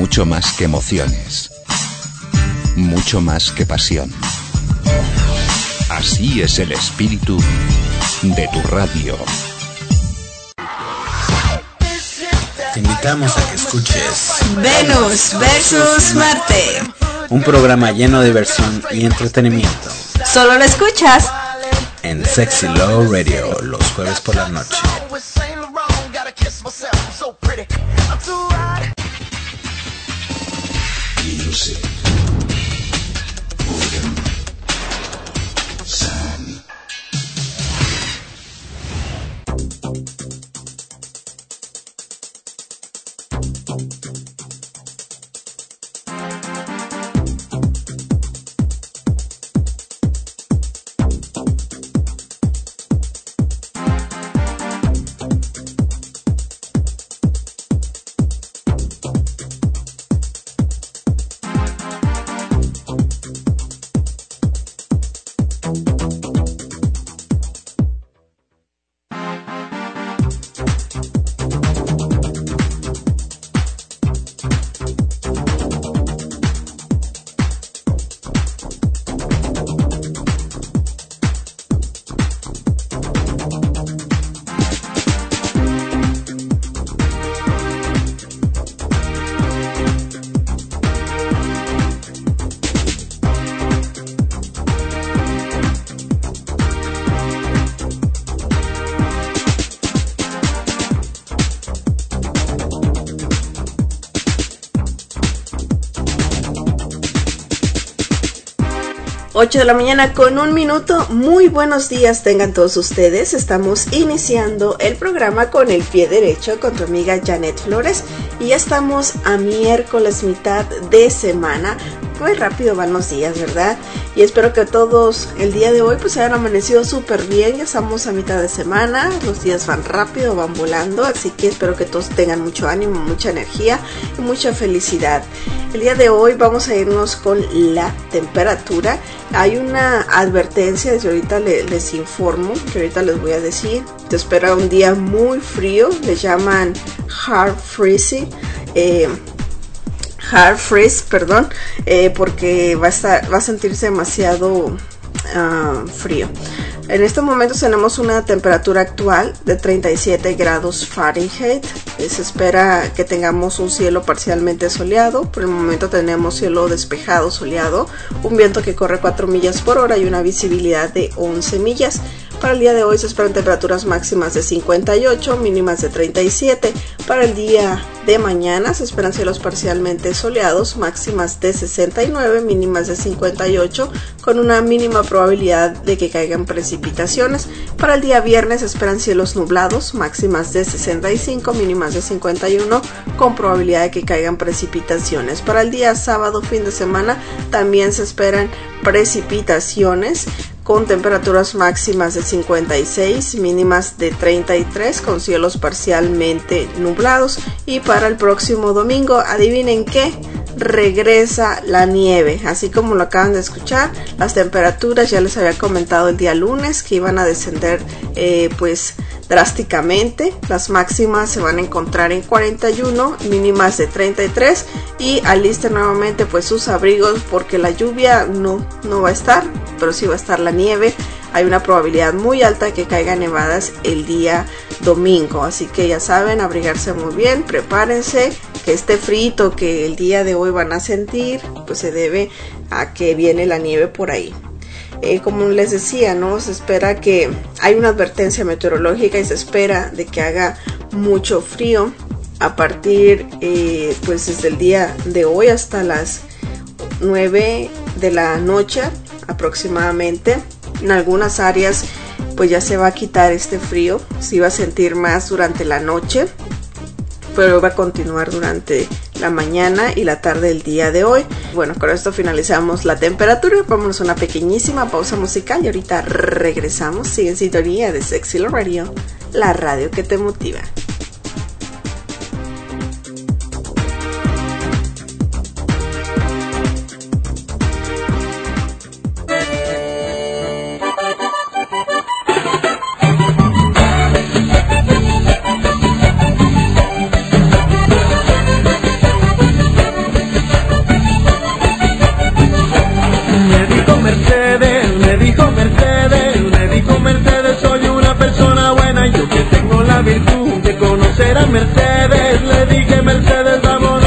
mucho más que emociones, mucho más que pasión. Así es el espíritu de tu radio. Te invitamos a que escuches Venus versus Marte, un programa lleno de diversión y entretenimiento. Solo lo escuchas en Sexy Low Radio los jueves por la noche. Music. Boredom. Sun. Ocho de la mañana con 1 minuto. Muy buenos días tengan todos ustedes. Estamos iniciando el programa con el pie derecho con tu amiga Janet Flores y ya estamos a miércoles, mitad de semana. Muy rápido van los días, ¿verdad? Y espero que todos el día de hoy pues hayan amanecido súper bien. Ya estamos a mitad de semana, los días van rápido, van volando, así que espero que todos tengan mucho ánimo, mucha energía y mucha felicidad. El día de hoy vamos a irnos con la temperatura. Hay una advertencia, desde ahorita les informo, que ahorita les voy a decir. Te espera un día muy frío, le llaman hard freeze, porque va a sentirse demasiado frío. En estos momentos tenemos una temperatura actual de 37 grados Fahrenheit. Se espera que tengamos un cielo parcialmente soleado. Por el momento tenemos cielo despejado, soleado, un viento que corre 4 millas por hora y una visibilidad de 11 millas. Para el día de hoy se esperan temperaturas máximas de 58, mínimas de 37. Para el día de mañana se esperan cielos parcialmente soleados, máximas de 69, mínimas de 58, con una mínima probabilidad de que caigan precipitaciones. Para el día viernes se esperan cielos nublados, máximas de 65, mínimas de 51, con probabilidad de que caigan precipitaciones. Para el día sábado, fin de semana, también se esperan precipitaciones, con temperaturas máximas de 56, mínimas de 33, con cielos parcialmente nublados. Y para el próximo domingo, adivinen qué, regresa la nieve, así como lo acaban de escuchar. Las temperaturas, ya les había comentado el día lunes que iban a descender pues drásticamente. Las máximas se van a encontrar en 41, mínimas de 33, y alisten nuevamente pues sus abrigos, porque la lluvia no va a estar, pero sí va a estar la nieve. Hay una probabilidad muy alta de que caigan nevadas el día domingo, así que ya saben, abrigarse muy bien, prepárense, que este frito que el día de hoy van a sentir pues se debe a que viene la nieve por ahí. Como les decía, ¿no? Se espera que hay una advertencia meteorológica y se espera de que haga mucho frío a partir pues desde el día de hoy hasta las 9 de la noche aproximadamente. En algunas áreas pues ya se va a quitar este frío, se va a sentir más durante la noche, pero va a continuar durante la mañana y la tarde del día de hoy. Bueno, con esto finalizamos la temperatura. Vámonos a una pequeñísima pausa musical y ahorita regresamos. Sigue en sintonía de Sexy Low Radio, la radio que te motiva.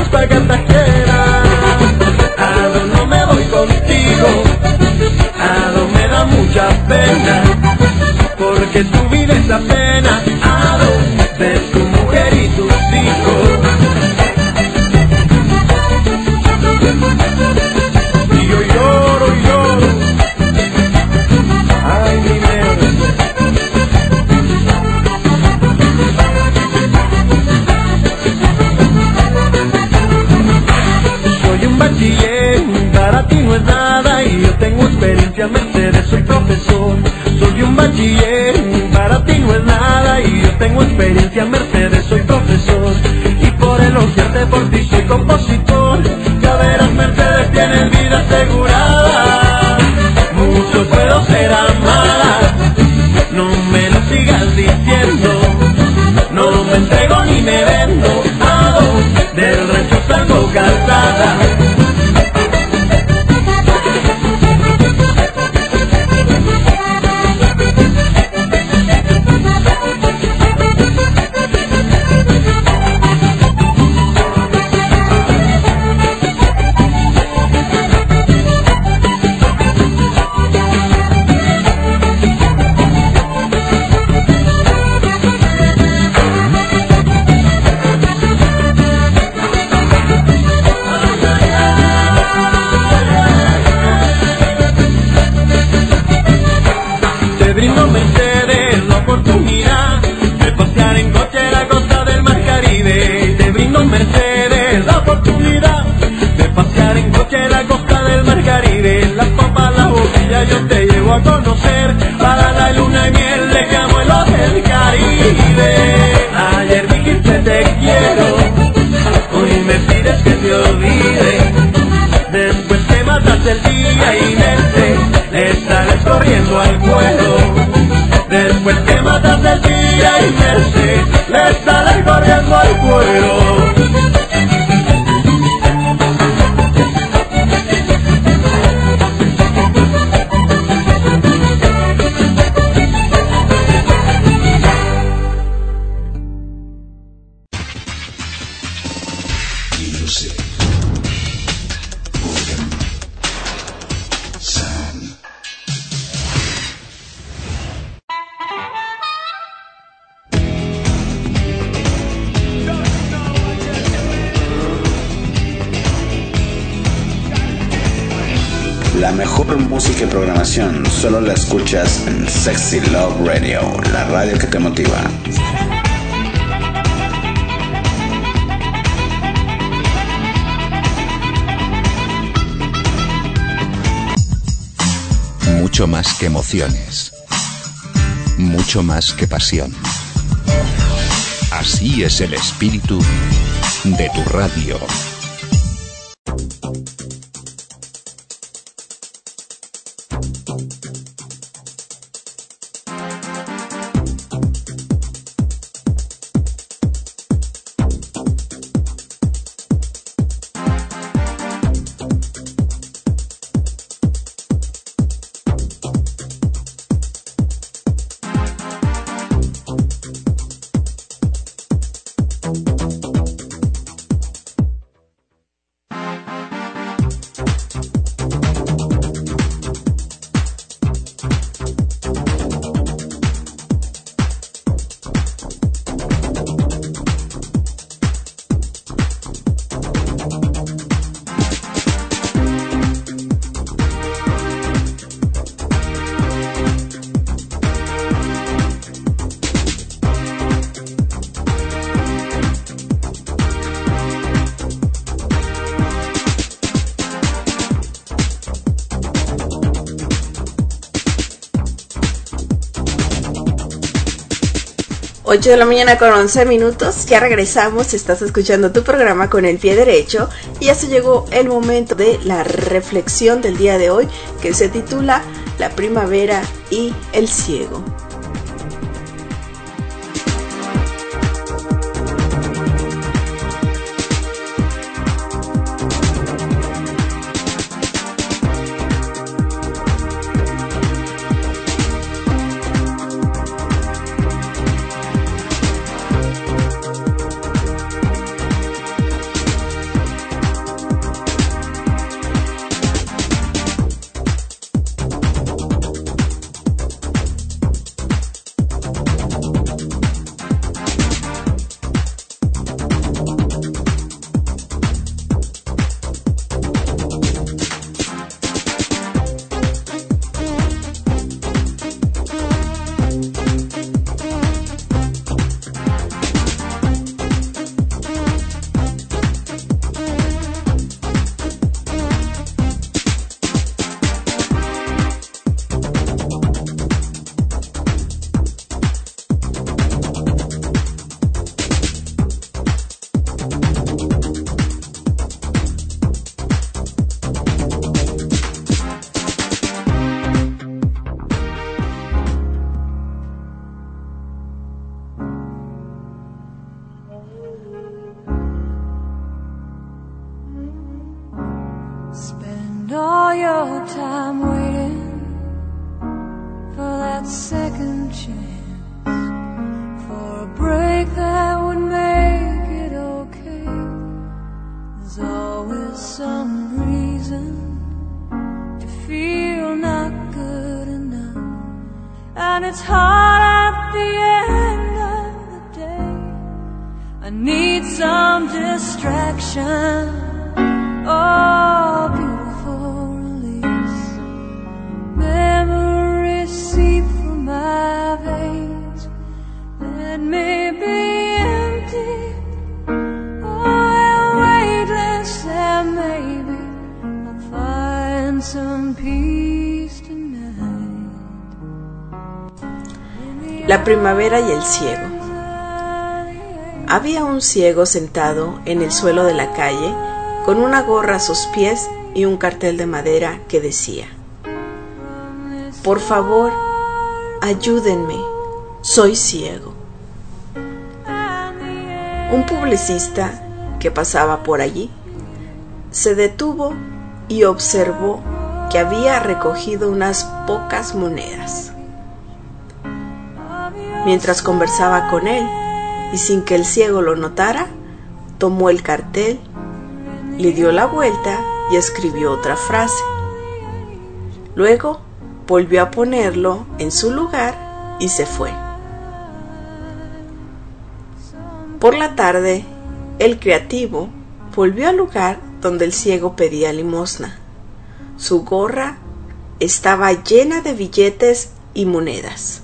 vamos pa' Cartagena. Ado, no me voy contigo. Ado, me da mucha pena, porque tu vida es la pena, Ado, de tu mujer y tus hijos. Y yo lloro, ay, mi Merce. Soy un bachiller, para ti no es nada, y yo tengo experiencia, Mercedes, soy profesor. Soy un bachiller, para ti no es nada, y yo tengo experiencia, Mercedes, soy profesor. Y por elogiarte por ti soy compositor. Ya verás, Mercedes, tienes vida asegurada. Mucho puedo ser amada, no me lo sigas diciendo. No me entrego ni me vendo, Ado, del rancho salgo casada. Yo te llevo a conocer, para la luna y miel dejamos el hotel Caribe. Ayer dijiste te quiero, hoy me pides que te olvide. Después que matas el día y le sales corriendo al cuero. Después que matas el día y le sales corriendo al cuero. La mejor música y programación solo la escuchas en Sexy Love Radio, la radio que te motiva. Mucho más que emociones, mucho más que pasión. Así es el espíritu de tu radio. Ocho de la mañana con 11 minutos, ya regresamos, estás escuchando tu programa Con el Pie Derecho y ya se llegó el momento de la reflexión del día de hoy que se titula La primavera y el ciego. Spend all your time waiting for that second chance, for a break that would make it okay. There's always some reason to feel not good enough, and it's hard at the end of the day. I need some distraction, oh, beautiful release. Memories seep through my veins. Let me be empty, oh, weightless, and maybe I'll find some peace tonight. La primavera y el ciego. Había un ciego sentado en el suelo de la calle con una gorra a sus pies y un cartel de madera que decía: por favor, ayúdenme, soy ciego. Un publicista que pasaba por allí se detuvo y observó que había recogido unas pocas monedas. Mientras conversaba con él, y sin que el ciego lo notara, tomó el cartel, le dio la vuelta y escribió otra frase. Luego volvió a ponerlo en su lugar y se fue. Por la tarde, el creativo volvió al lugar donde el ciego pedía limosna. Su gorra estaba llena de billetes y monedas.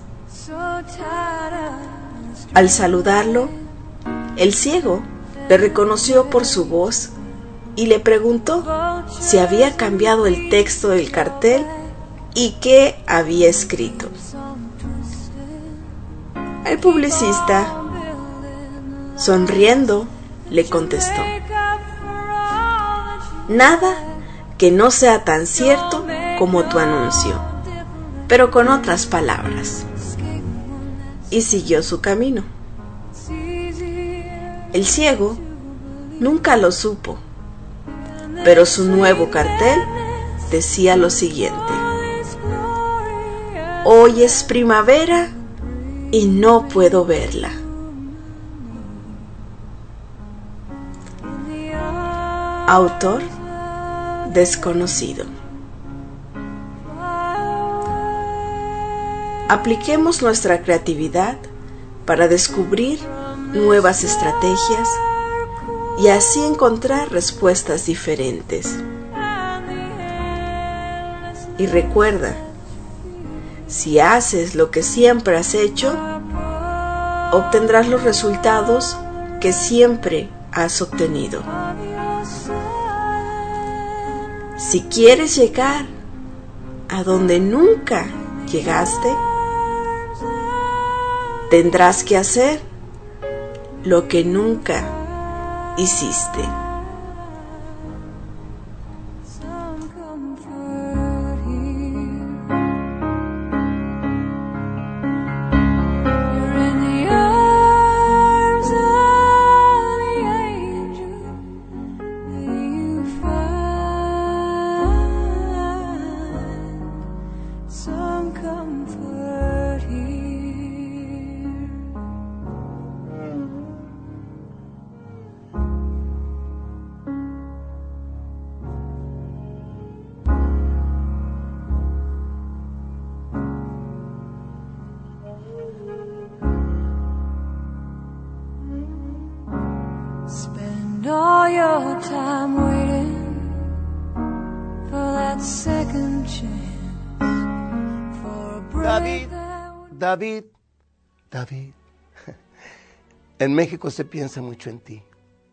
Al saludarlo, el ciego le reconoció por su voz y le preguntó si había cambiado el texto del cartel y qué había escrito. El publicista, sonriendo, le contestó: nada que no sea tan cierto como tu anuncio, pero con otras palabras. Y siguió su camino. El ciego nunca lo supo, pero su nuevo cartel decía lo siguiente: hoy es primavera y no puedo verla. Autor desconocido. Apliquemos nuestra creatividad para descubrir nuevas estrategias y así encontrar respuestas diferentes. Y recuerda, si haces lo que siempre has hecho, obtendrás los resultados que siempre has obtenido. Si quieres llegar a donde nunca llegaste, tendrás que hacer lo que nunca hiciste. Spend all your time waiting for that second chance, for a break that would... David, en México se piensa mucho en ti.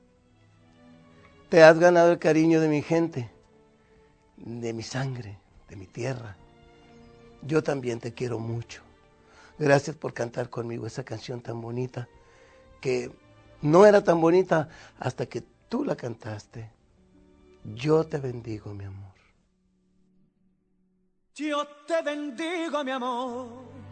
Te has ganado el cariño de mi gente, de mi sangre, de mi tierra. Yo también te quiero mucho. Gracias por cantar conmigo esa canción tan bonita, que no era tan bonita hasta que tú la cantaste. Yo te bendigo, mi amor. Yo te bendigo, mi amor,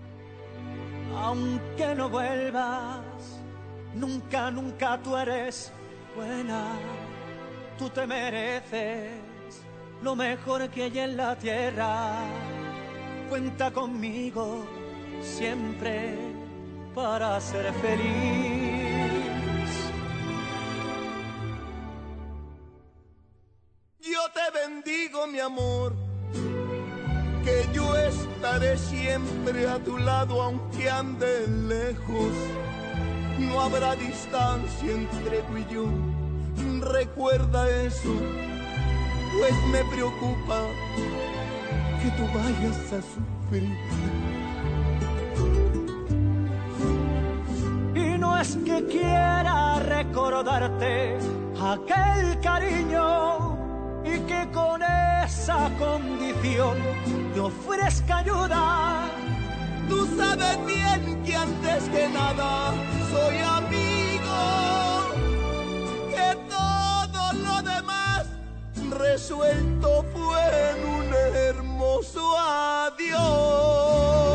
aunque no vuelvas, nunca, nunca tú eres buena. Tú te mereces lo mejor que hay en la tierra. Cuenta conmigo siempre para ser feliz. Yo te bendigo, mi amor, que yo estaré siempre a tu lado aunque ande lejos. No habrá distancia entre tú y yo, recuerda eso, pues me preocupa que tú vayas a sufrir. Y no es que quiera recordarte aquel cariño y que con esa condición te ofrezca ayuda. Tú sabes bien que antes que nada soy amigo, que todo lo demás resuelto fue en un hermoso adiós.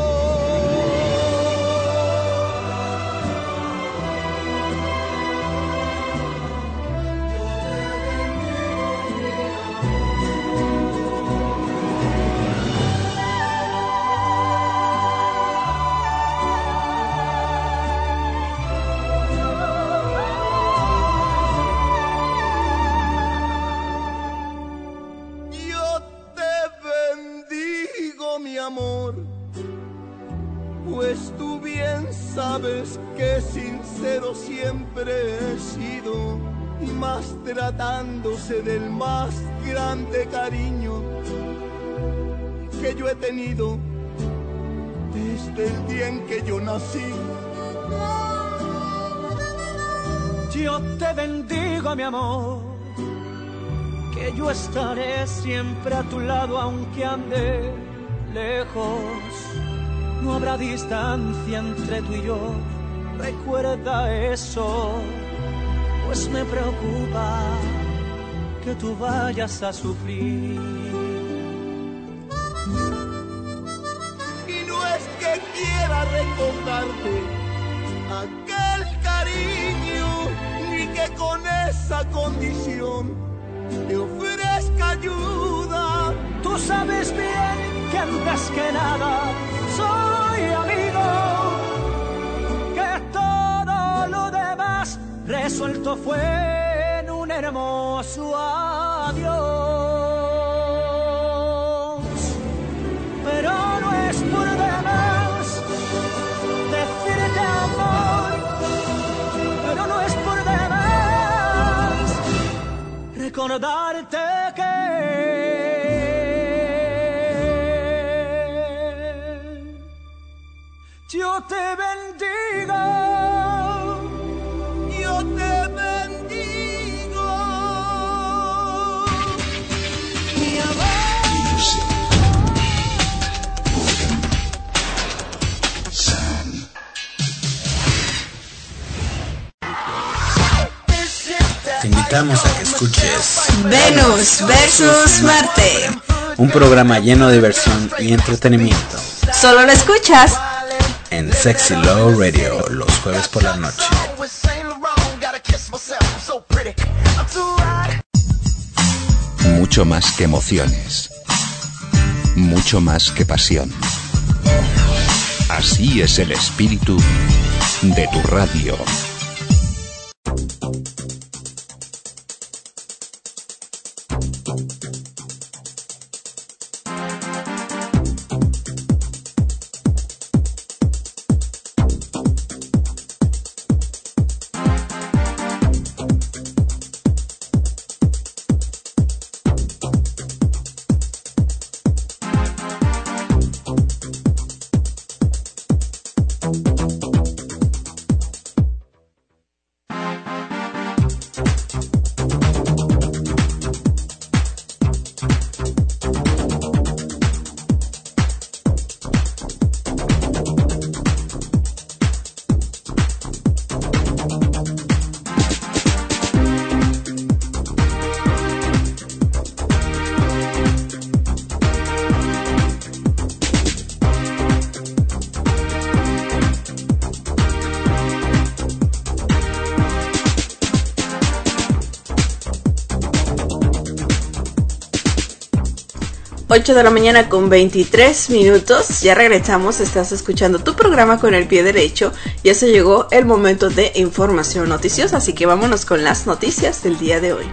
Mi amor, pues tú bien sabes que sincero siempre he sido, y más tratándose del más grande cariño que yo he tenido desde el día en que yo nací. Yo te bendigo, mi amor, que yo estaré siempre a tu lado aunque ande lejos. No habrá distancia entre tú y yo, recuerda eso, pues me preocupa que tú vayas a sufrir. Y no es que quiera recordarte aquel cariño, ni que con esa condición te ofrezca ayuda. Tú sabes bien que antes que nada soy amigo, que todo lo demás resuelto fue en un hermoso adiós. Pero no es por demás decirte amor, pero no es por demás recordarte que yo te bendigo, yo te bendigo, mi amor. Te invitamos a que escuches Venus versus Marte. un programa lleno de diversión y entretenimiento Solo lo escuchas en Sexy Love Radio los jueves por la noche. Mucho más que emociones. Mucho más que pasión. Así es el espíritu de tu radio. 8 de la mañana con 23 minutos. Ya regresamos, estás escuchando tu programa Con el Pie Derecho. Ya se llegó el momento de información noticiosa, así que vámonos con las noticias del día de hoy.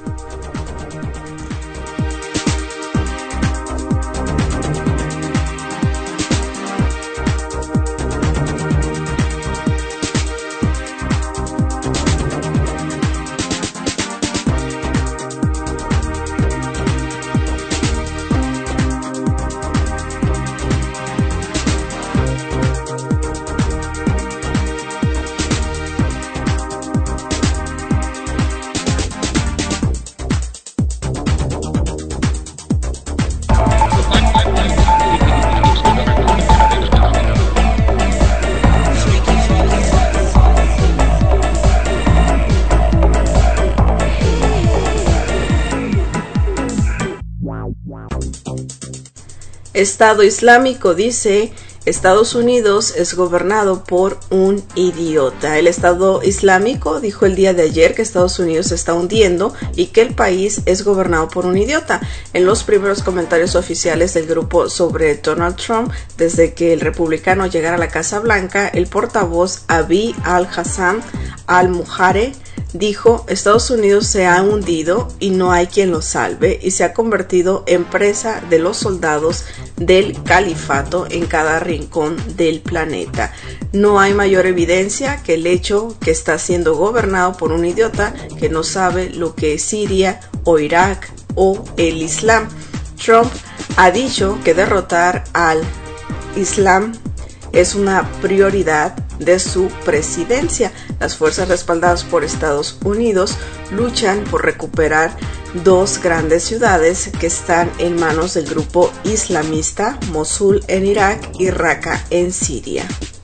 Estado Islámico dice: Estados Unidos es gobernado por un idiota. El Estado Islámico dijo el día de ayer que Estados Unidos se está hundiendo y que el país es gobernado por un idiota. En los primeros comentarios oficiales del grupo sobre Donald Trump, desde que el republicano llegara a la Casa Blanca, el portavoz Abi al-Hassan al-Muhare dijo: Estados Unidos se ha hundido y no hay quien lo salve, y se ha convertido en presa de los soldados del califato en cada rincón del planeta. No hay mayor evidencia que el hecho que está siendo gobernado por un idiota que no sabe lo que es Siria o Irak o el Islam. Trump ha dicho que derrotar al Islam es una prioridad de su presidencia. Las fuerzas respaldadas por Estados Unidos luchan por recuperar dos grandes ciudades que están en manos del grupo islamista, Mosul en Irak y Raqqa en Siria.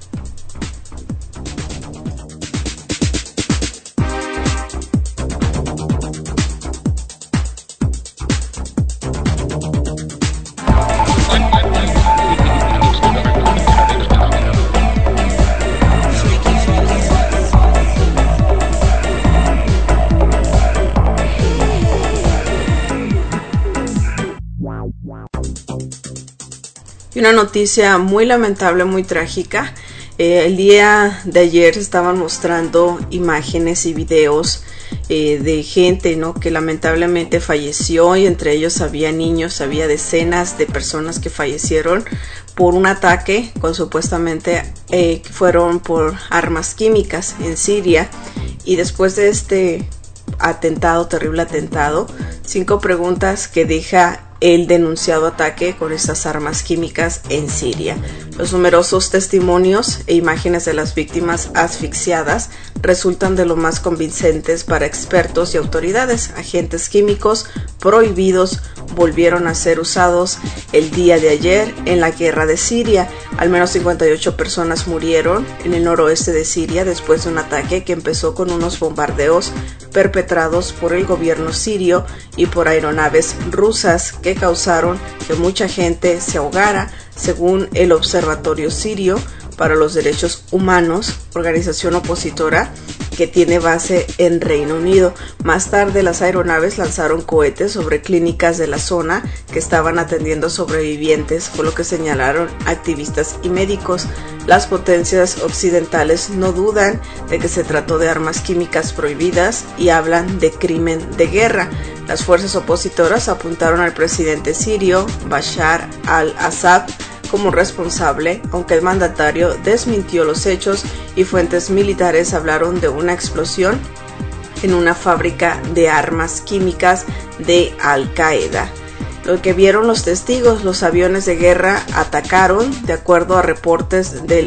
Y una noticia muy lamentable, muy trágica. El día de ayer estaban mostrando imágenes y videos de gente, ¿no?, que lamentablemente falleció, y entre ellos había niños, había decenas de personas que fallecieron por un ataque con supuestamente fueron por armas químicas en Siria. Y después de este atentado, terrible atentado, 5 preguntas que deja el denunciado ataque con estas armas químicas en Siria. Los numerosos testimonios e imágenes de las víctimas asfixiadas resultan de lo más convincentes para expertos y autoridades. Agentes químicos prohibidos volvieron a ser usados el día de ayer en la guerra de Siria. Al menos 58 personas murieron en el noroeste de Siria después de un ataque que empezó con unos bombardeos perpetrados por el gobierno sirio y por aeronaves rusas que causaron que mucha gente se ahogara, según el Observatorio Sirio para los Derechos Humanos, organización opositora que tiene base en Reino Unido. Más tarde, las aeronaves lanzaron cohetes sobre clínicas de la zona que estaban atendiendo sobrevivientes, por lo que señalaron activistas y médicos. Las potencias occidentales no dudan de que se trató de armas químicas prohibidas y hablan de crimen de guerra. Las fuerzas opositoras apuntaron al presidente sirio Bashar al-Assad como responsable, aunque el mandatario desmintió los hechos y fuentes militares hablaron de una explosión en una fábrica de armas químicas de Al-Qaeda. Lo que vieron los testigos: los aviones de guerra atacaron, de acuerdo a reportes del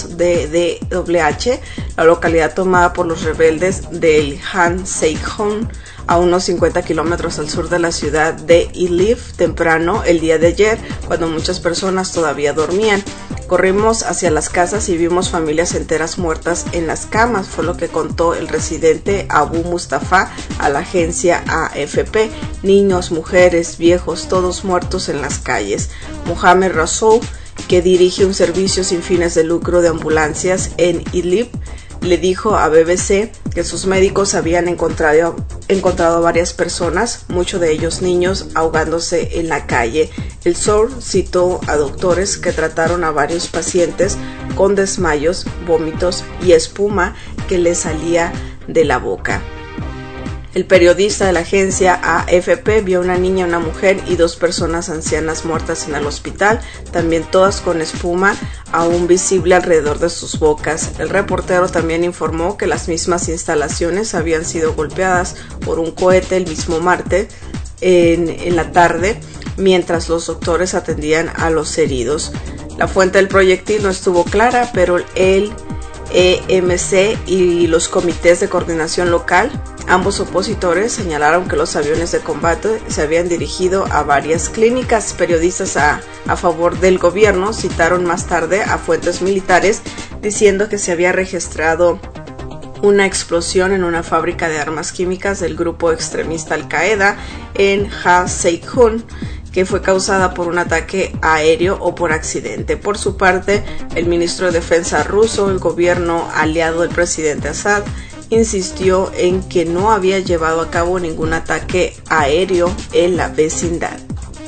OSDDWH, la localidad tomada por los rebeldes del Han Seikhon, a unos 50 kilómetros al sur de la ciudad de Idlib, temprano el día de ayer, cuando muchas personas todavía dormían. Corrimos hacia las casas y vimos familias enteras muertas en las camas, fue lo que contó el residente Abu Mustafa a la agencia AFP. Niños, mujeres, viejos, todos muertos en las calles. Mohamed Rasoul, que dirige un servicio sin fines de lucro de ambulancias en Idlib, le dijo a BBC que sus médicos habían encontrado a varias personas, muchos de ellos niños, ahogándose en la calle El Source citó a doctores que trataron a varios pacientes con desmayos, vómitos y espuma que les salía de la boca. El periodista de la agencia AFP vio a una niña, una mujer y 2 personas ancianas muertas en el hospital, también todas con espuma aún visible alrededor de sus bocas. El reportero también informó que las mismas instalaciones habían sido golpeadas por un cohete el mismo martes en la tarde, mientras los doctores atendían a los heridos. La fuente del proyectil no estuvo clara, pero el EMC y los comités de coordinación local, ambos opositores, señalaron que los aviones de combate se habían dirigido a varias clínicas. Periodistas a favor del gobierno citaron más tarde a fuentes militares diciendo que se había registrado una explosión en una fábrica de armas químicas del grupo extremista Al-Qaeda en Ha-Seikun, que fue causada por un ataque aéreo o por accidente. Por su parte, el ministro de Defensa ruso, el gobierno aliado del presidente Assad, insistió en que no había llevado a cabo ningún ataque aéreo en la vecindad.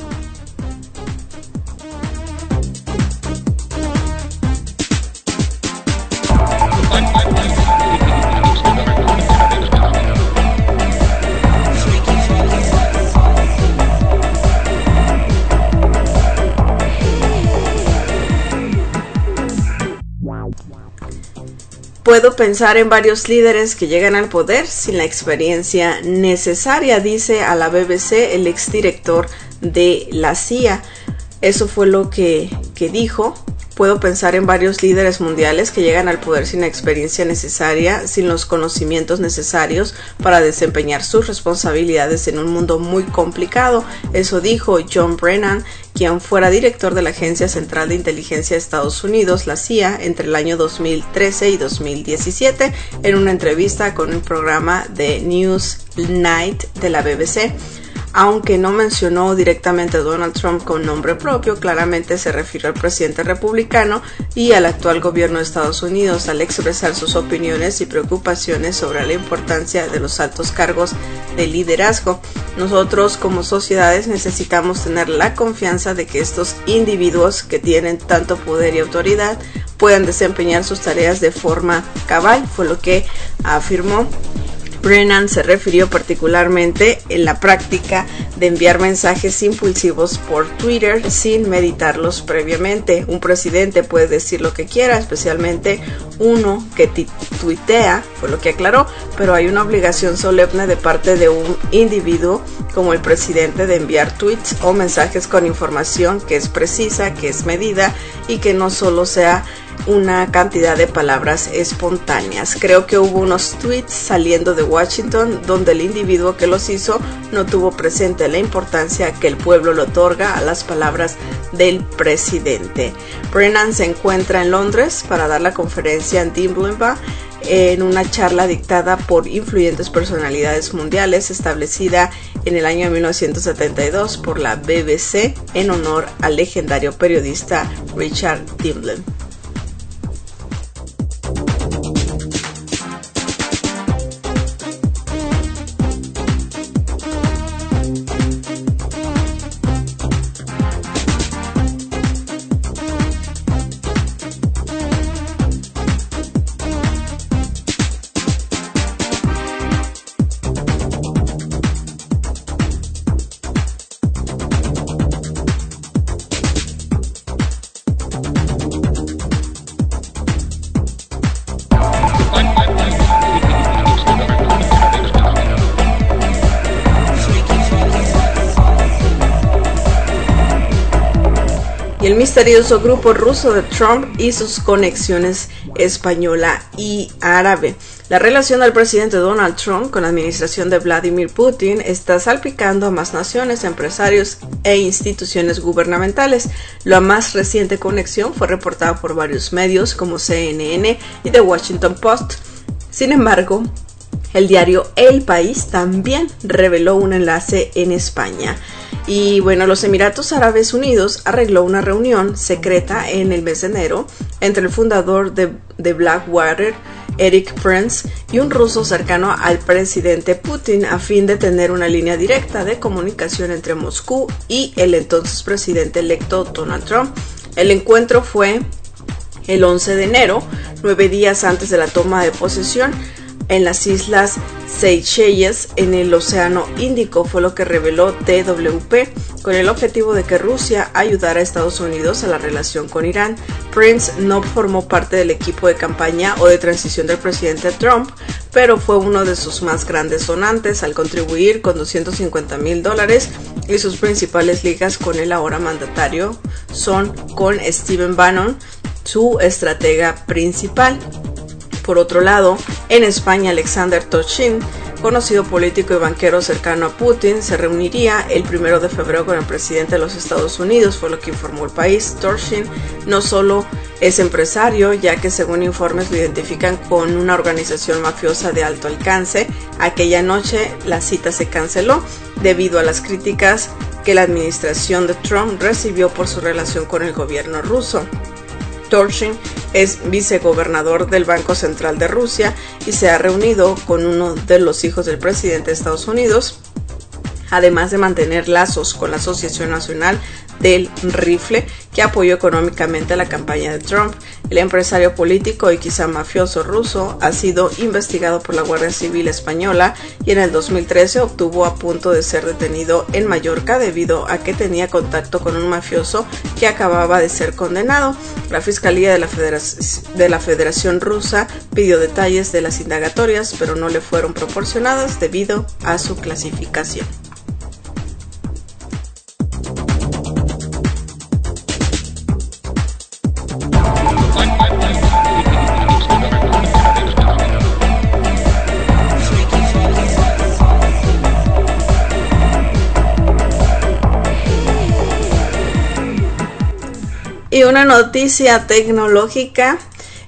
Puedo pensar en varios líderes que llegan al poder sin la experiencia necesaria, dice a la BBC el exdirector de la CIA. Eso fue lo que dijo. Puedo pensar en varios líderes mundiales que llegan al poder sin la experiencia necesaria, sin los conocimientos necesarios para desempeñar sus responsabilidades en un mundo muy complicado. Eso dijo John Brennan, quien fuera director de la Agencia Central de Inteligencia de Estados Unidos, la CIA, entre el año 2013 y 2017, en una entrevista con el programa de Newsnight de la BBC. Aunque no mencionó directamente a Donald Trump con nombre propio, claramente se refirió al presidente republicano y al actual gobierno de Estados Unidos al expresar sus opiniones y preocupaciones sobre la importancia de los altos cargos de liderazgo. Nosotros como sociedades necesitamos tener la confianza de que estos individuos que tienen tanto poder y autoridad puedan desempeñar sus tareas de forma cabal, fue lo que afirmó. Brennan se refirió particularmente en la práctica de enviar mensajes impulsivos por Twitter sin meditarlos previamente. Un presidente puede decir lo que quiera, especialmente uno que tuitea, fue lo que aclaró, pero hay una obligación solemne de parte de un individuo como el presidente de enviar tweets o mensajes con información que es precisa, que es medida y que no solo sea una cantidad de palabras espontáneas. Creo que hubo unos tweets saliendo de Washington donde el individuo que los hizo no tuvo presente la importancia que el pueblo le otorga a las palabras del presidente. Brennan se encuentra en Londres para dar la conferencia en Dimbleba, en una charla dictada por influyentes personalidades mundiales establecida en el año 1972 por la BBC en honor al legendario periodista Richard Dimbleby. El misterioso grupo ruso de Trump y sus conexiones española y árabe. La relación del presidente Donald Trump con la administración de Vladimir Putin está salpicando a más naciones, empresarios e instituciones gubernamentales. La más reciente conexión fue reportada por varios medios como CNN y The Washington Post. Sin embargo, el diario El País también reveló un enlace en España. Y bueno, los Emiratos Árabes Unidos arregló una reunión secreta en el mes de enero entre el fundador de Blackwater Eric Prince y un ruso cercano al presidente Putin a fin de tener una línea directa de comunicación entre Moscú y el entonces presidente electo Donald Trump. El encuentro fue el 11 de enero, 9 días antes de la toma de posesión, en las islas Seychelles, en el Océano Índico, fue lo que reveló TWP, con el objetivo de que Rusia ayudara a Estados Unidos a la relación con Irán. Prince no formó parte del equipo de campaña o de transición del presidente Trump, pero fue uno de sus más grandes donantes al contribuir con $250,000, y sus principales ligas con el ahora mandatario son con Stephen Bannon, su estratega principal. Por otro lado, en España, Alexander Torshin, conocido político y banquero cercano a Putin, se reuniría el 1 de febrero con el presidente de los Estados Unidos, fue lo que informó el país. Torshin no solo es empresario, ya que según informes lo identifican con una organización mafiosa de alto alcance. Aquella noche la cita se canceló debido a las críticas que la administración de Trump recibió por su relación con el gobierno ruso. Torshin es vicegobernador del Banco Central de Rusia y se ha reunido con uno de los hijos del presidente de Estados Unidos, además de mantener lazos con la Asociación Nacional del Rifle, que apoyó económicamente la campaña de Trump. El empresario político y quizá mafioso ruso ha sido investigado por la Guardia Civil española y en el 2013 obtuvo a punto de ser detenido en Mallorca debido a que tenía contacto con un mafioso que acababa de ser condenado. La Fiscalía de la Federación Rusa pidió detalles de las indagatorias, pero no le fueron proporcionadas debido a su clasificación. Y una noticia tecnológica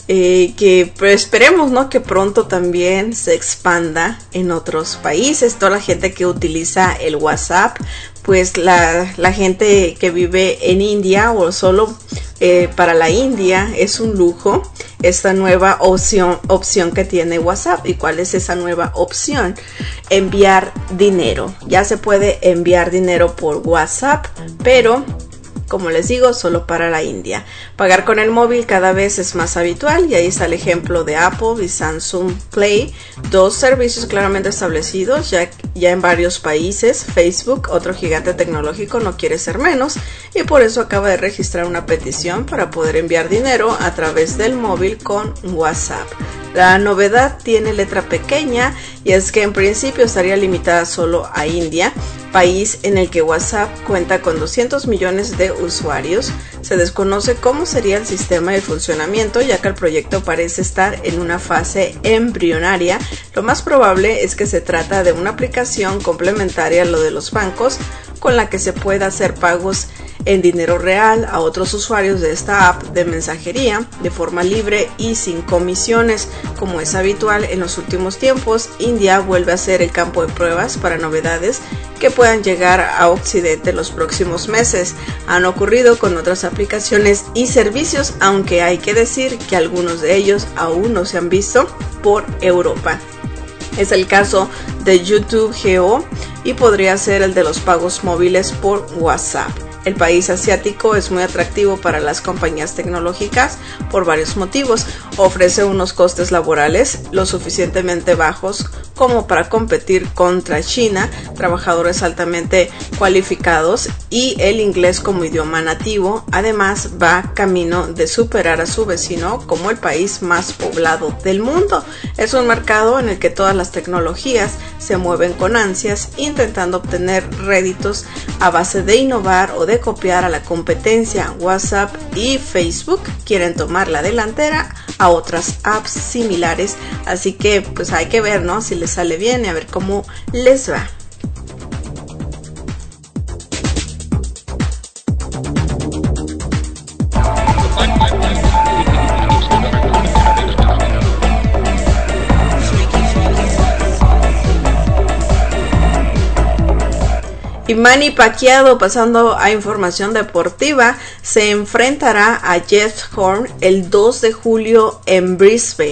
que esperemos, ¿no?, que pronto también se expanda en otros países. Toda la gente que utiliza el WhatsApp, pues la gente que vive en India o solo para la India es un lujo esta nueva opción que tiene WhatsApp. ¿Y cuál es esa nueva opción? Enviar dinero. Ya se puede enviar dinero por WhatsApp, pero como les digo, solo para la India. Pagar con el móvil cada vez es más habitual y ahí está el ejemplo de Apple y Samsung Pay, dos servicios claramente establecidos ya en varios países. Facebook, otro gigante tecnológico, no quiere ser menos y por eso acaba de registrar una petición para poder enviar dinero a través del móvil con WhatsApp. La novedad tiene letra pequeña y es que en principio estaría limitada solo a India, país en el que WhatsApp cuenta con 200 millones de usuarios. Se desconoce cómo sería el sistema y el funcionamiento, ya que el proyecto parece estar en una fase embrionaria. Lo más probable es que se trata de una aplicación complementaria a lo de los bancos, con la que se pueda hacer pagos en dinero real a otros usuarios de esta app de mensajería de forma libre y sin comisiones. Como es habitual en los últimos tiempos, India vuelve a ser el campo de pruebas para novedades que puedan llegar a Occidente en los próximos meses. Han ocurrido con otras aplicaciones y servicios, aunque hay que decir que algunos de ellos aún no se han visto por Europa. Es el caso de YouTube Geo y podría ser el de los pagos móviles por WhatsApp. El país asiático es muy atractivo para las compañías tecnológicas por varios motivos. Ofrece unos costes laborales lo suficientemente bajos como para competir contra China, trabajadores altamente cualificados y el inglés como idioma nativo. Además, va camino de superar a su vecino como el país más poblado del mundo. Es un mercado en el que todas las tecnologías se mueven con ansias, intentando obtener réditos a base de innovar o de copiar a la competencia. WhatsApp y Facebook quieren tomar la delantera a otras apps similares, así que pues hay que ver, ¿no?, si les sale bien y a ver cómo les va. Y Manny Pacquiao, pasando a información deportiva, se enfrentará a Jeff Horn el 2 de julio en Brisbane.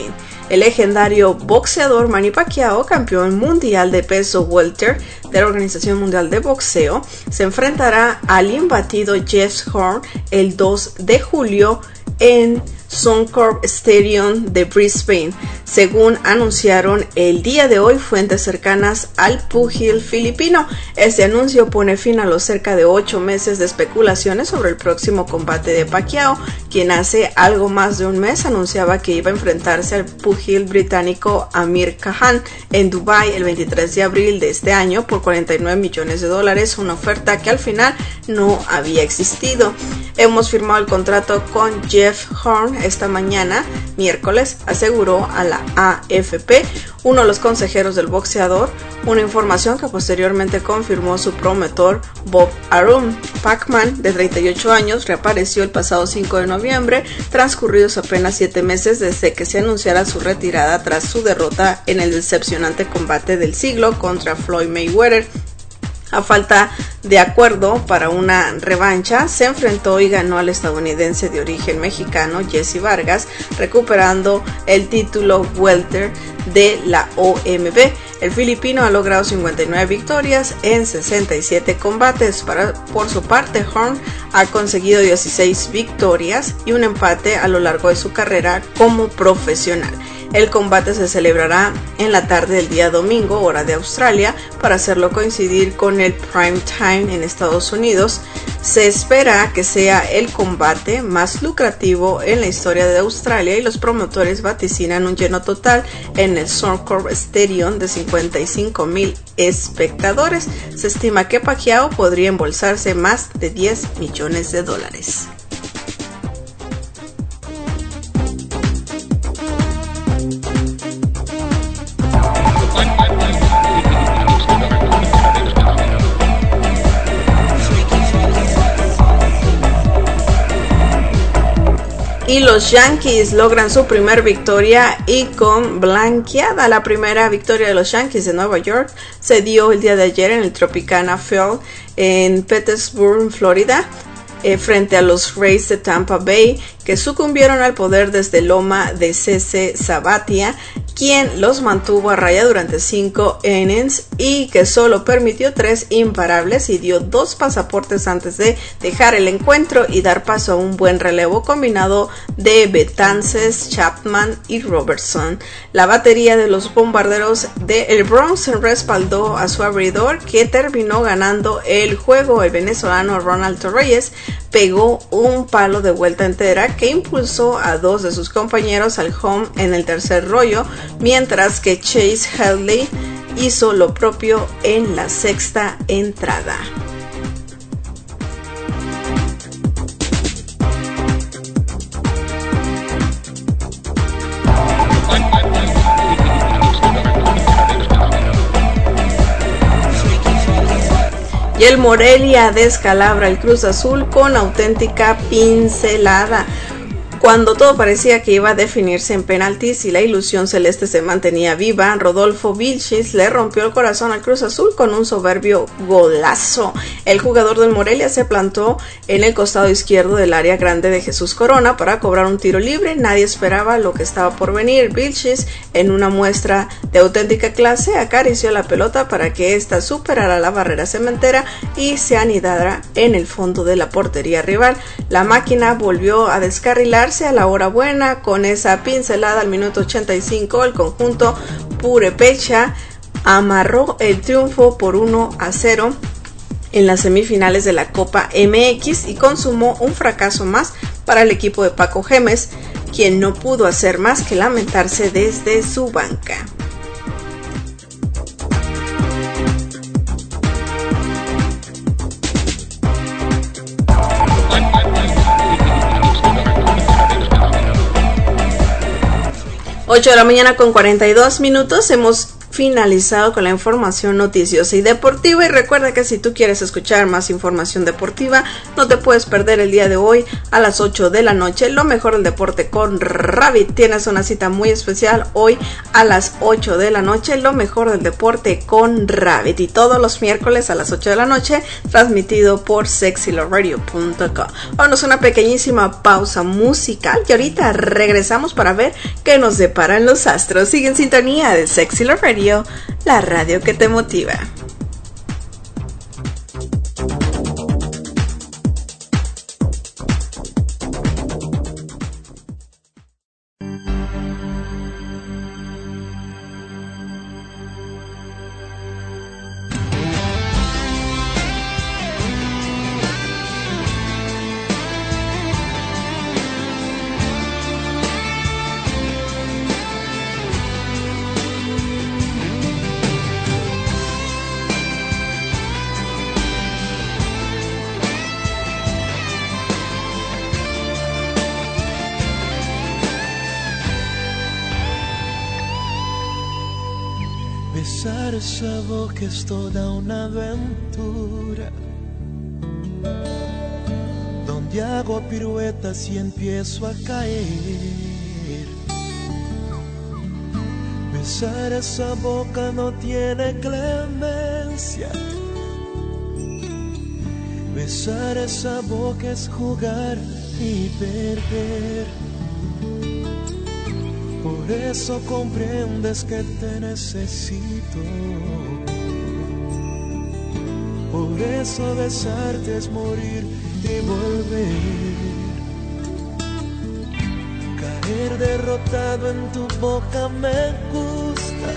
El legendario boxeador Manny Pacquiao, campeón mundial de peso welter de la Organización Mundial de Boxeo, se enfrentará al imbatido Jeff Horn el 2 de julio en Suncorp Stadium de Brisbane, según anunciaron el día de hoy fuentes cercanas al púgil filipino. Este anuncio pone fin a los cerca de 8 meses de especulaciones sobre el próximo combate de Pacquiao, quien hace algo más de un mes anunciaba que iba a enfrentarse al púgil británico Amir Khan en Dubái el 23 de abril de este año por $49 millones, una oferta que al final no había existido. Hemos firmado el contrato con Jeff Horn esta mañana, miércoles, aseguró a la AFP uno de los consejeros del boxeador, una información que posteriormente confirmó su promotor Bob Arum. Pacman, de 38 años, reapareció el pasado 5 de noviembre, transcurridos apenas 7 meses desde que se anunciara su retirada tras su derrota en el decepcionante combate del siglo contra Floyd Mayweather. A falta de acuerdo para una revancha, se enfrentó y ganó al estadounidense de origen mexicano Jesse Vargas, recuperando el título welter de la OMB. El filipino ha logrado 59 victorias en 67 combates. Por su parte, Horn ha conseguido 16 victorias y un empate a lo largo de su carrera como profesional. El combate se celebrará en la tarde del día domingo, hora de Australia, para hacerlo coincidir con el prime time en Estados Unidos. Se espera que sea el combate más lucrativo en la historia de Australia y los promotores vaticinan un lleno total en el Suncorp Stadium de 55,000 espectadores. Se estima que Pacquiao podría embolsarse más de $10 millones. Y los Yankees logran su primer victoria y con blanqueada. La primera victoria de los Yankees de Nueva York se dio el día de ayer en el Tropicana Field en Petersburg, Florida, frente a los Rays de Tampa Bay, que sucumbieron al poder desde loma de CC Sabathia, quien los mantuvo a raya durante 5 innings y que solo permitió 3 imparables y dio 2 pasaportes antes de dejar el encuentro y dar paso a un buen relevo combinado de Betances, Chapman y Robertson. La batería de los bombarderos del Bronx respaldó a su abridor, que terminó ganando el juego. El venezolano Ronald Torreyes pegó un palo de vuelta entera que impulsó a 2 de sus compañeros al home en el tercer rollo, mientras que Chase Headley hizo lo propio en la sexta entrada. Y el Morelia descalabra el Cruz Azul con auténtica pincelada. Cuando todo parecía que iba a definirse en penaltis y la ilusión celeste se mantenía viva, Rodolfo Vilchis le rompió el corazón al Cruz Azul con un soberbio golazo. El jugador del Morelia se plantó en el costado izquierdo del área grande de Jesús Corona para cobrar un tiro libre. Nadie esperaba lo que estaba por venir. Vilchis, en una muestra de auténtica clase, acarició la pelota para que ésta superara la barrera cementera y se anidara en el fondo de la portería rival. La máquina volvió a descarrilar a la hora buena. Con esa pincelada al minuto 85, el conjunto purepecha amarró el triunfo por 1-0 en las semifinales de la Copa MX y consumó un fracaso más para el equipo de Paco Gémez, quien no pudo hacer más que lamentarse desde su banca. Ocho de la mañana con 42 minutos. Hemos finalizado con la información noticiosa y deportiva. Y recuerda que si tú quieres escuchar más información deportiva, no te puedes perder el día de hoy a las 8 de la noche lo mejor del deporte con Rabbit. Tienes una cita muy especial hoy a las 8 de la noche, lo mejor del deporte con Rabbit, y todos los miércoles a las 8 de la noche transmitido por sexyloveradio.com. Vámonos a una pequeñísima pausa musical y ahorita regresamos para ver qué nos deparan los astros. Sigue en sintonía de Sexy Love Radio, la radio que te motiva. Besar esa boca es toda una aventura, donde hago piruetas y empiezo a caer. Besar esa boca no tiene clemencia. Besar esa boca es jugar y perder. Por eso comprendes que te necesito. Por eso besarte es morir y volver. Caer derrotado en tu boca me gusta.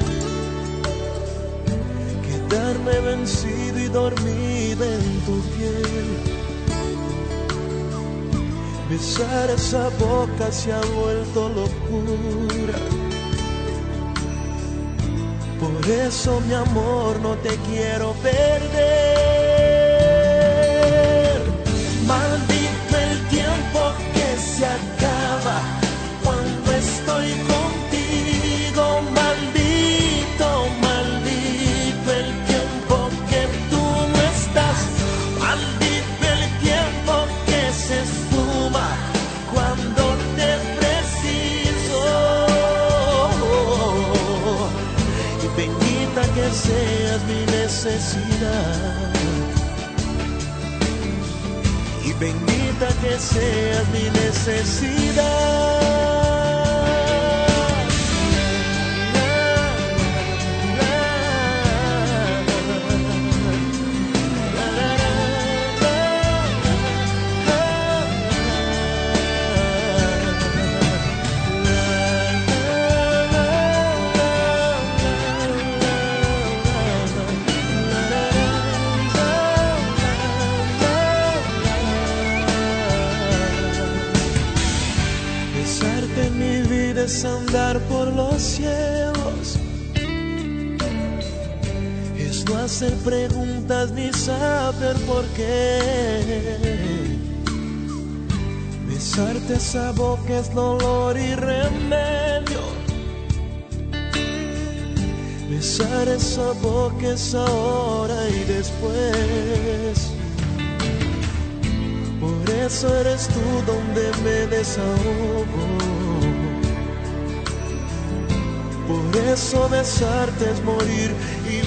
Quedarme vencido y dormido en tu piel. Besar esa boca se ha vuelto locura. Por eso, mi amor, no te quiero perder. Maldito el tiempo que se acaba cuando estoy contigo. Maldito, maldito el tiempo que tú no estás. Maldito el tiempo que se esfuma cuando te preciso. Y bendita que seas mi necesidad. Y bendita que seas mi necesidad. Es andar por los cielos, es no hacer preguntas ni saber por qué. Besarte esa boca es dolor y remedio. Besar esa boca es ahora y después. Por eso eres tú donde me desahogo. Por eso besarte es morir y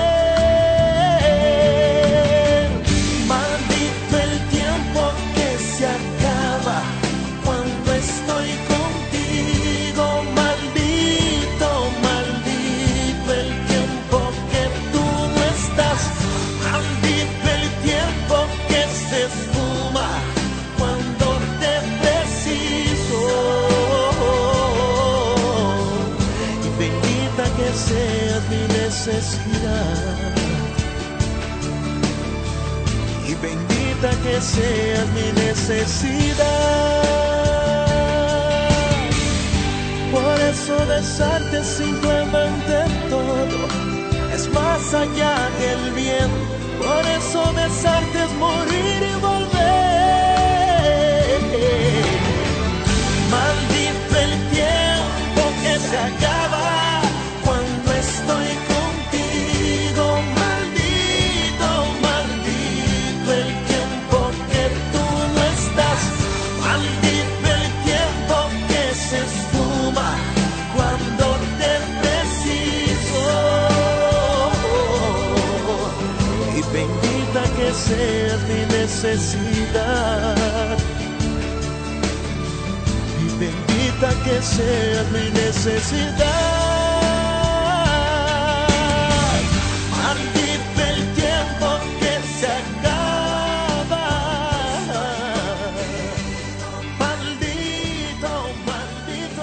volver. Maldito el tiempo que se acaba cuando estoy contigo. Maldito, maldito el tiempo que tú no estás. Maldito el tiempo que se esfuma cuando te preciso. Que seas mi necesidad. Y bendita que seas mi necesidad. Por eso besarte es simplemente todo, es más allá que el bien. Por eso besarte es morir y volver. Maldito el tiempo que se acaba cuando estoy bendita que seas mi necesidad. Y bendita que seas mi necesidad. Maldito el tiempo que se acaba. Maldito, maldito.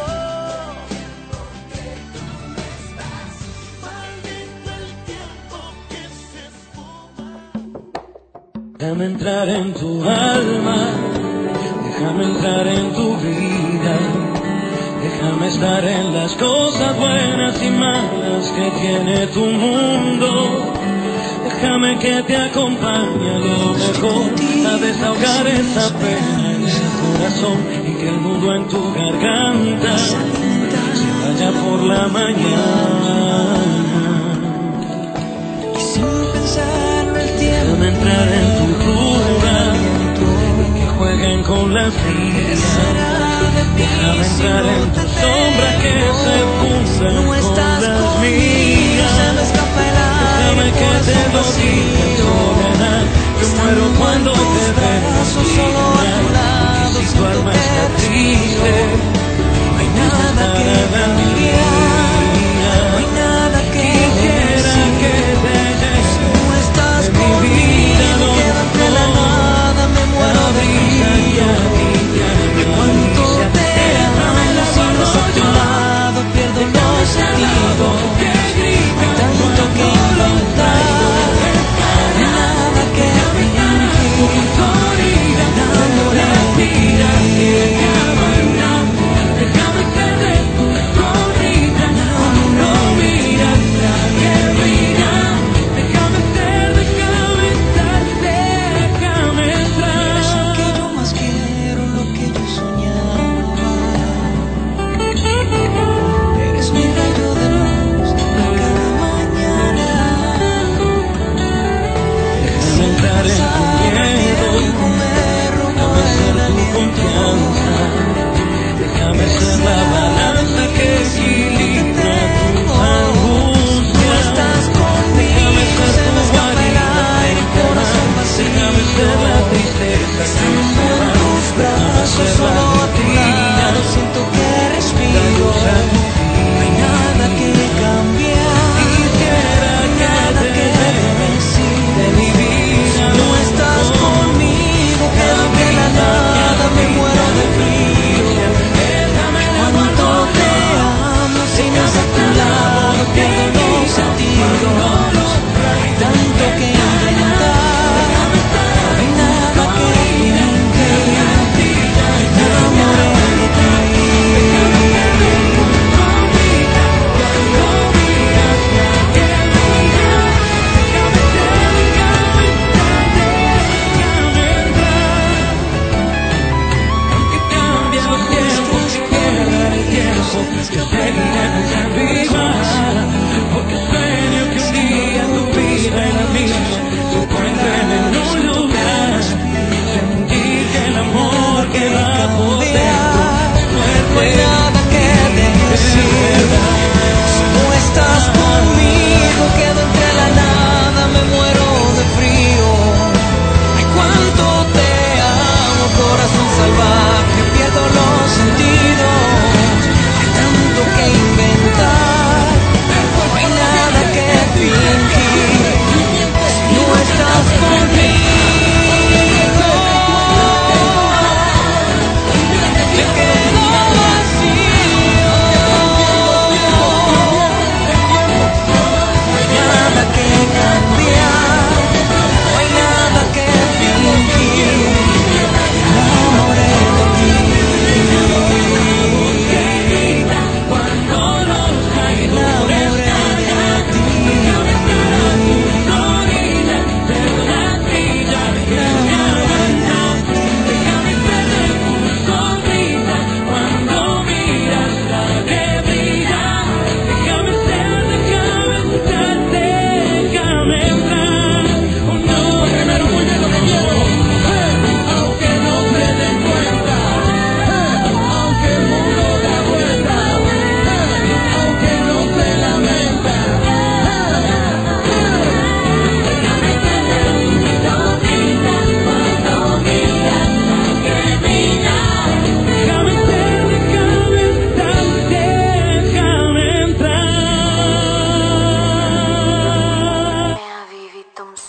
Maldito el tiempo que se esfuma. Déjame entrar en tu alma, déjame entrar en tu vida, déjame estar en las cosas buenas y malas que tiene tu mundo. Déjame que te acompañe a lo mejor, a desahogar esa pena en el corazón y que el nudo en tu garganta se vaya por la mañana. Y sin pensarlo el tiempo, déjame entrar en tu cura, que jueguen con las vidas. Déjame entrar en tu sombra que se fundan no con estás las conmigo, se me mías. escapa el Déjame aire que por te su lo diga en soledad. Yo muero cuando te veo solo a tu lado, porque si tu alma está triste, no hay nada que cambiar, no hay nada que quisiera que te lleves no estás de mi conmigo, vida, no, quedo entre la nada, me muero de frío. De cuánto te amo, las horas a tu lado, pierdo los sentidos.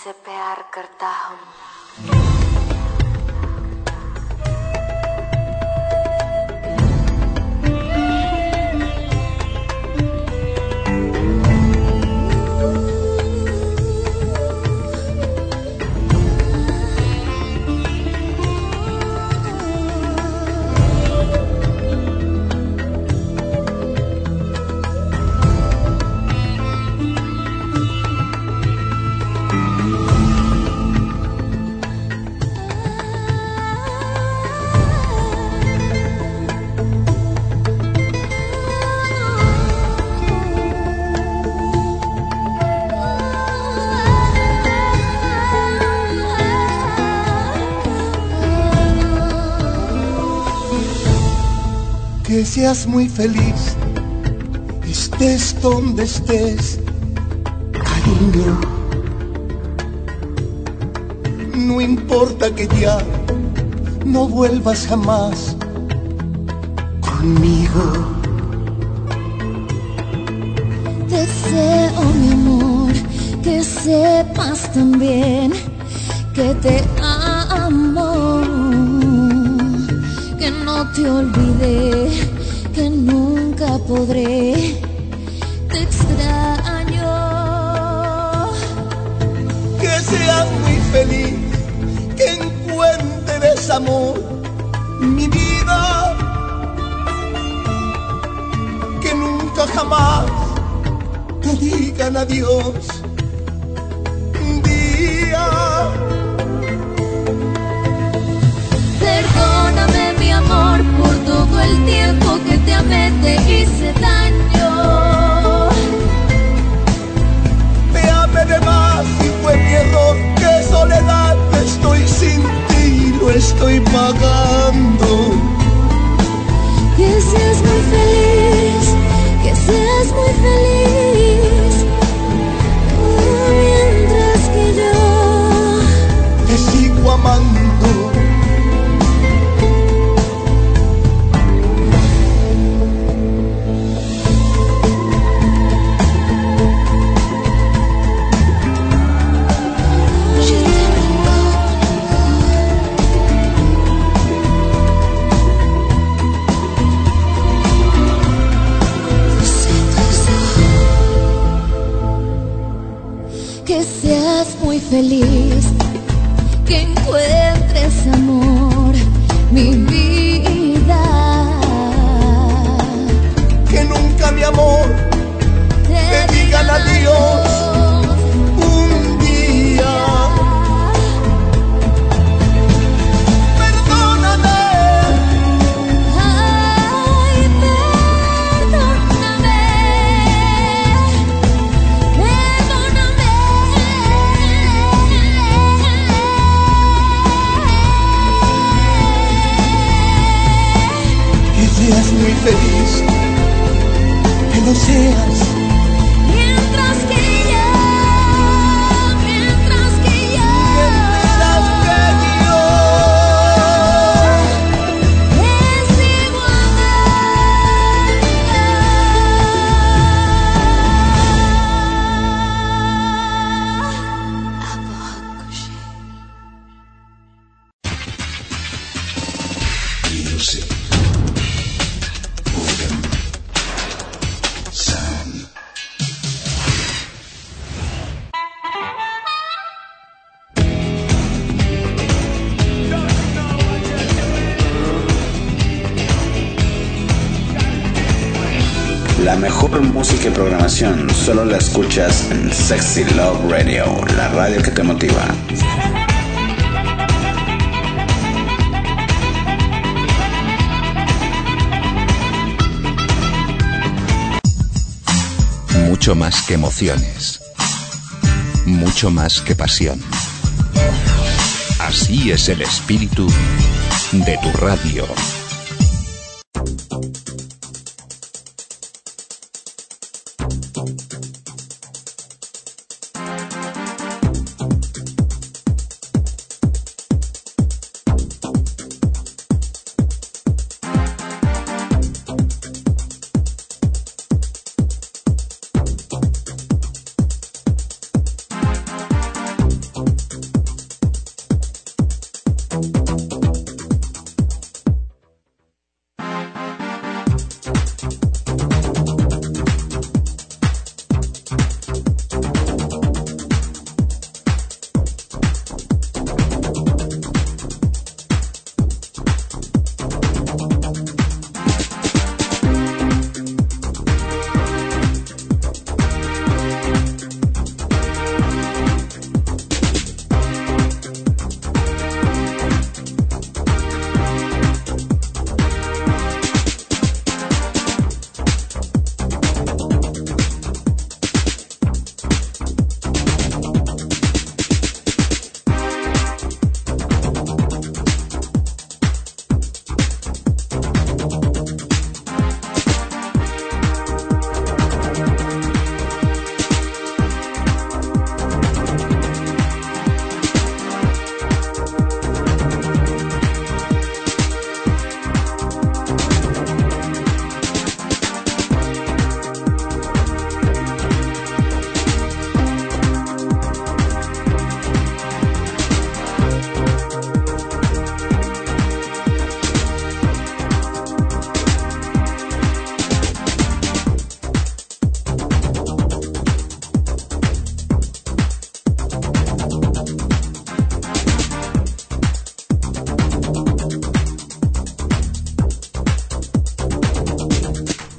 से प्यार करता हूँ। Que seas muy feliz, estés donde estés, cariño. No importa que ya no vuelvas jamás conmigo. Deseo, mi amor, que sepas también que te amo, que no te olvidé, que nunca podré, te extraño. Que seas muy feliz, que encuentres amor, mi vida, que nunca jamás te digan adiós un día. Perdóname, mi amor, por todo el tiempo que te amé, te hice daño. Te amé de más y fue mi error. Qué soledad estoy sin ti, lo estoy pagando. Que seas muy feliz, que seas muy feliz, mientras que yo te sigo amando. que seas muy feliz, que encuentres amor, mi vida. Que nunca, mi amor, te digan adiós un día. Perdóname. Ay, perdóname. Perdóname. Que seas muy feliz, que lo seas. Mientras que yo te sigo Music. Organ. Sound. La mejor música y programación solo la escuchas en Sexy Love Radio, la radio que te motiva. Mucho más que emociones. Mucho más que pasión. Así es el espíritu de tu radio.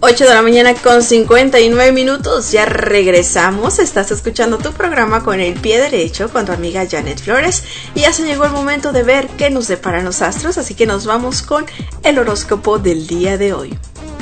8 de la mañana con 59 minutos, ya regresamos. Estás escuchando tu programa Con el Pie Derecho con tu amiga Janet Flores y ya se llegó el momento de ver qué nos deparan los astros, así que nos vamos con el horóscopo del día de hoy.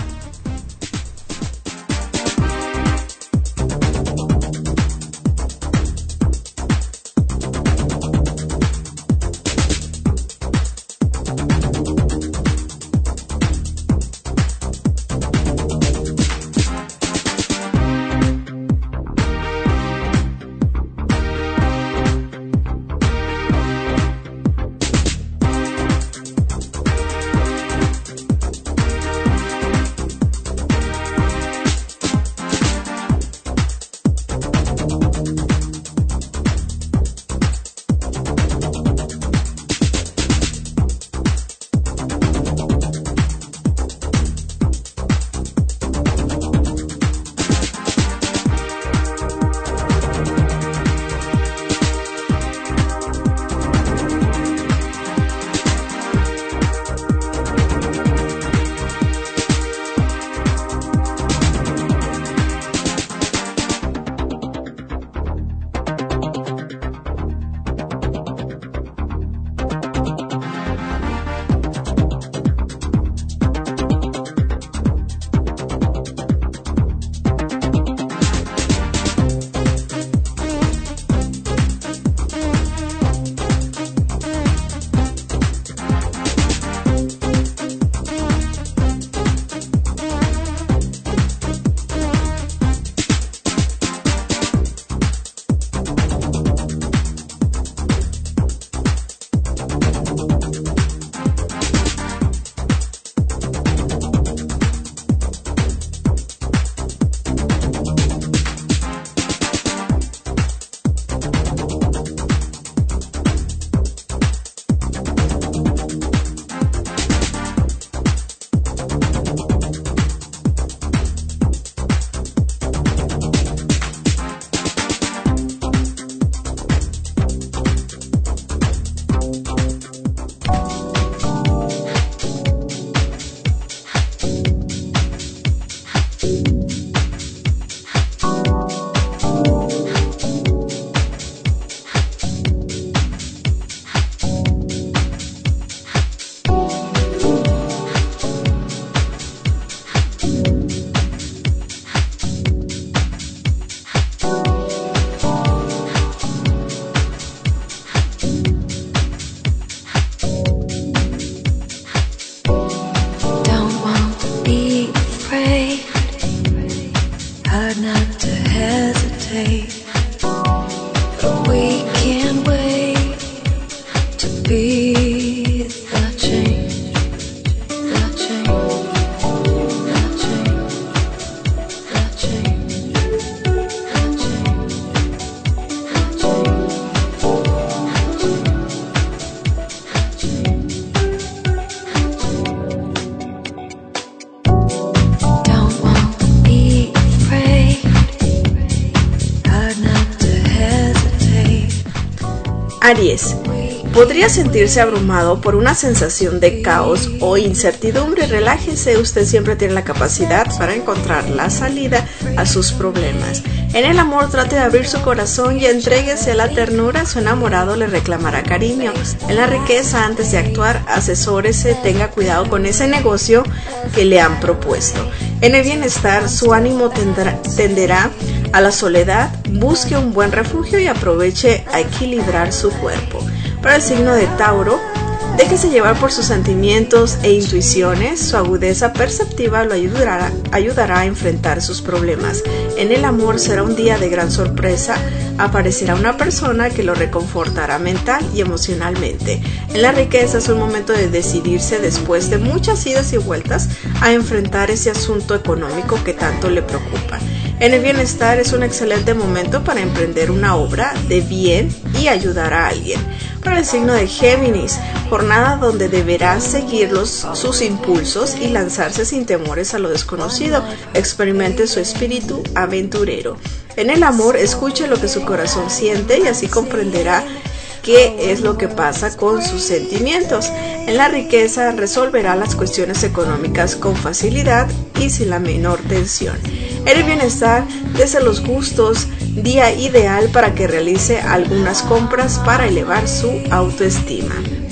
Aries, podría sentirse abrumado por una sensación de caos o incertidumbre. Relájese, usted siempre tiene la capacidad para encontrar la salida a sus problemas. En el amor, trate de abrir su corazón y entréguese a la ternura. Su enamorado le reclamará cariño. En la riqueza, antes de actuar, asesórese, tenga cuidado con ese negocio que le han propuesto. En el bienestar, su ánimo tenderá a la soledad. Busque un buen refugio y aproveche a equilibrar su cuerpo. Para el signo de Tauro, déjese llevar por sus sentimientos e intuiciones. Su agudeza perceptiva lo ayudará a enfrentar sus problemas. En el amor, será un día de gran sorpresa. Aparecerá una persona que lo reconfortará mental y emocionalmente. En la riqueza, es un momento de decidirse, después de muchas idas y vueltas, a enfrentar ese asunto económico que tanto le preocupa. En el bienestar, es un excelente momento para emprender una obra de bien y ayudar a alguien. Para el signo de Géminis, jornada donde deberá seguir sus impulsos y lanzarse sin temores a lo desconocido. Experimente su espíritu aventurero. En el amor, escuche lo que su corazón siente y así comprenderá qué es lo que pasa con sus sentimientos. En la riqueza resolverá las cuestiones económicas con facilidad y sin la menor tensión. En el bienestar, desde los gustos, día ideal para que realice algunas compras para elevar su autoestima.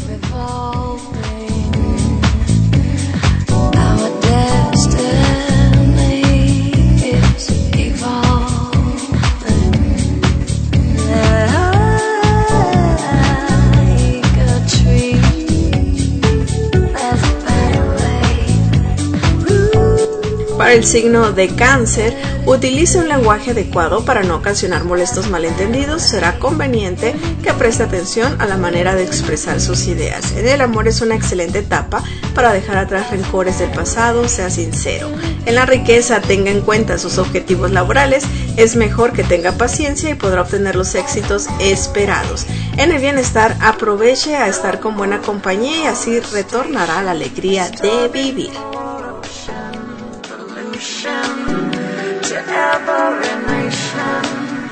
Para el signo de Cáncer, utilice un lenguaje adecuado para no ocasionar molestos malentendidos. Será conveniente que preste atención a la manera de expresar sus ideas. En el amor es una excelente etapa para dejar atrás rencores del pasado, sea sincero. En la riqueza, tenga en cuenta sus objetivos laborales. Es mejor que tenga paciencia y podrá obtener los éxitos esperados. En el bienestar, aproveche a estar con buena compañía y así retornará la alegría de vivir. To every nation,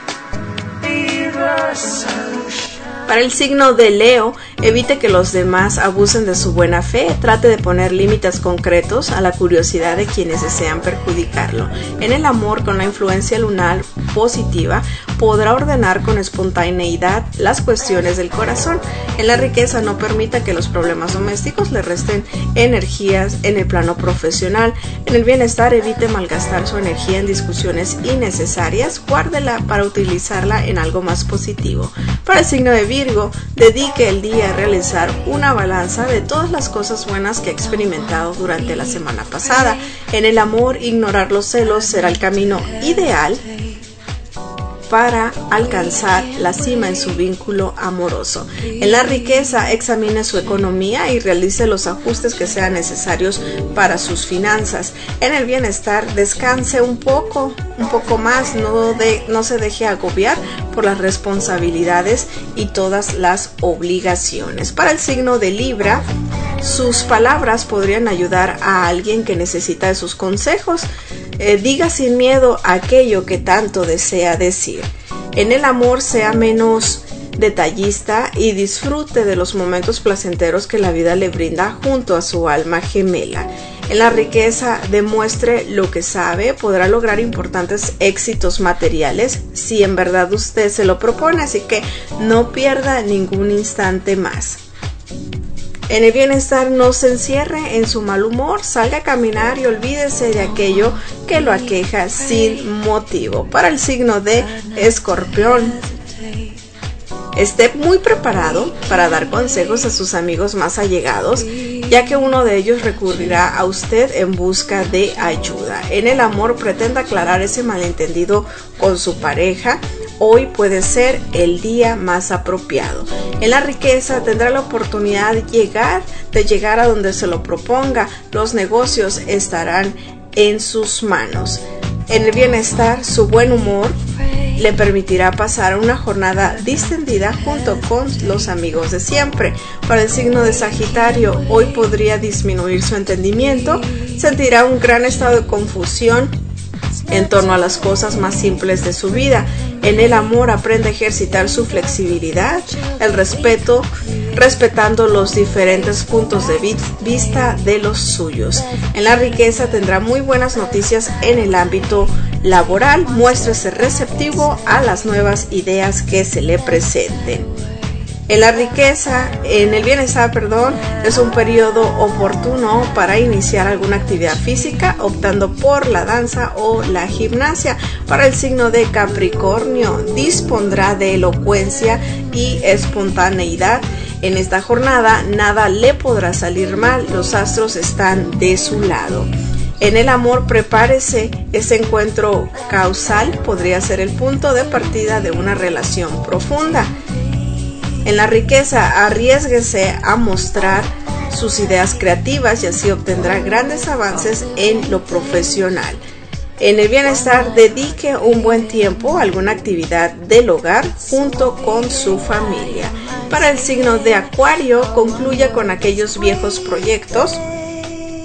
be the solution. Para el signo de Leo, evite que los demás abusen de su buena fe. Trate de poner límites concretos a la curiosidad de quienes desean perjudicarlo. En el amor, con la influencia lunar positiva, podrá ordenar con espontaneidad las cuestiones del corazón. En la riqueza, no permita que los problemas domésticos le resten energías en el plano profesional. En el bienestar, evite malgastar su energía en discusiones innecesarias. Guárdela para utilizarla en algo más positivo. Para el signo de Virgo, dedique el día a realizar una balanza de todas las cosas buenas que ha experimentado durante la semana pasada. En el amor, ignorar los celos será el camino ideal para alcanzar la cima en su vínculo amoroso. En la riqueza, examine su economía y realice los ajustes que sean necesarios para sus finanzas. En el bienestar, descanse un poco más, no se deje agobiar por las responsabilidades y todas las obligaciones. Para el signo de Libra, sus palabras podrían ayudar a alguien que necesita de sus consejos. Diga sin miedo aquello que tanto desea decir. En el amor, sea menos detallista y disfrute de los momentos placenteros que la vida le brinda junto a su alma gemela. En la riqueza, demuestre lo que sabe, podrá lograr importantes éxitos materiales si en verdad usted se lo propone, así que no pierda ningún instante más. En el bienestar, no se encierre en su mal humor, salga a caminar y olvídese de aquello que lo aqueja sin motivo. Para el signo de Escorpión, esté muy preparado para dar consejos a sus amigos más allegados, ya que uno de ellos recurrirá a usted en busca de ayuda. En el amor, pretenda aclarar ese malentendido con su pareja. Hoy puede ser el día más apropiado. En la riqueza, tendrá la oportunidad de llegar a donde se lo proponga. Los negocios estarán en sus manos. En el bienestar, su buen humor le permitirá pasar una jornada distendida junto con los amigos de siempre. Para el signo de Sagitario, hoy podría disminuir su entendimiento, sentirá un gran estado de confusión en torno a las cosas más simples de su vida. En el amor, aprende a ejercitar su flexibilidad, el respeto, respetando los diferentes puntos de vista de los suyos. En la riqueza, tendrá muy buenas noticias en el ámbito laboral. Muéstrese receptivo a las nuevas ideas que se le presenten. En la riqueza, en el bienestar, es un periodo oportuno para iniciar alguna actividad física, optando por la danza o la gimnasia. Para el signo de Capricornio, dispondrá de elocuencia y espontaneidad. En esta jornada, nada le podrá salir mal, los astros están de su lado. En el amor, prepárese, este encuentro causal podría ser el punto de partida de una relación profunda. En la riqueza, arriésguese a mostrar sus ideas creativas y así obtendrá grandes avances en lo profesional. En el bienestar, dedique un buen tiempo a alguna actividad del hogar junto con su familia. Para el signo de Acuario, concluya con aquellos viejos proyectos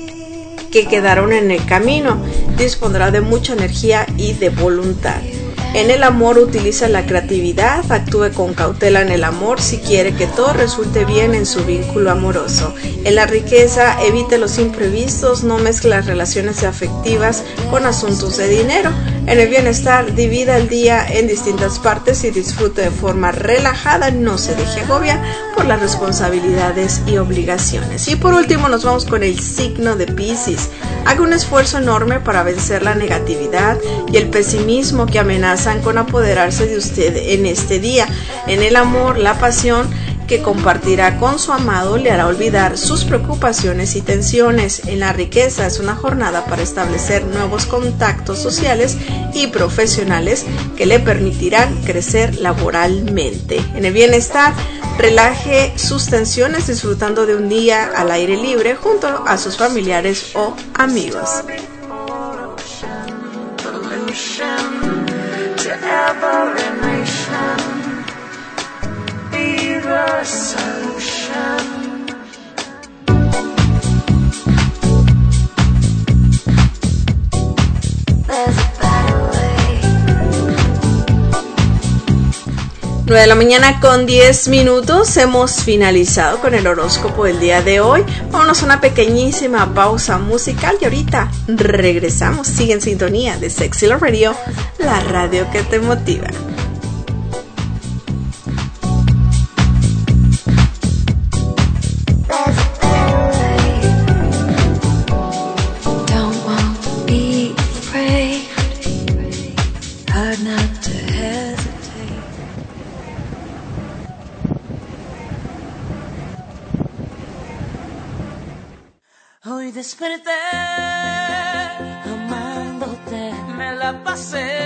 que quedaron en el camino. Dispondrá de mucha energía y de voluntad. En el amor utiliza la creatividad, actúe con cautela en el amor si quiere que todo resulte bien en su vínculo amoroso. En la riqueza, evite los imprevistos, no mezcle las relaciones afectivas con asuntos de dinero. En el bienestar, divida el día en distintas partes y disfrute de forma relajada, no se deje agobiar por las responsabilidades y obligaciones. Y por último nos vamos con el signo de Piscis. Haga un esfuerzo enorme para vencer la negatividad y el pesimismo que amenazan con apoderarse de usted en este día. En el amor, la pasión que compartirá con su amado le hará olvidar sus preocupaciones y tensiones. En la riqueza, es una jornada para establecer nuevos contactos sociales y profesionales que le permitirán crecer laboralmente. En el bienestar, relaje sus tensiones disfrutando de un día al aire libre junto a sus familiares o amigos. Solution. 9 de la mañana con 10 minutos. Hemos finalizado con el horóscopo del día de hoy. Vámonos a una pequeñísima pausa musical y ahorita regresamos. Sigue en sintonía de Sexy Love Radio, la radio que te motiva. Hoy desperté amándote, me la pasé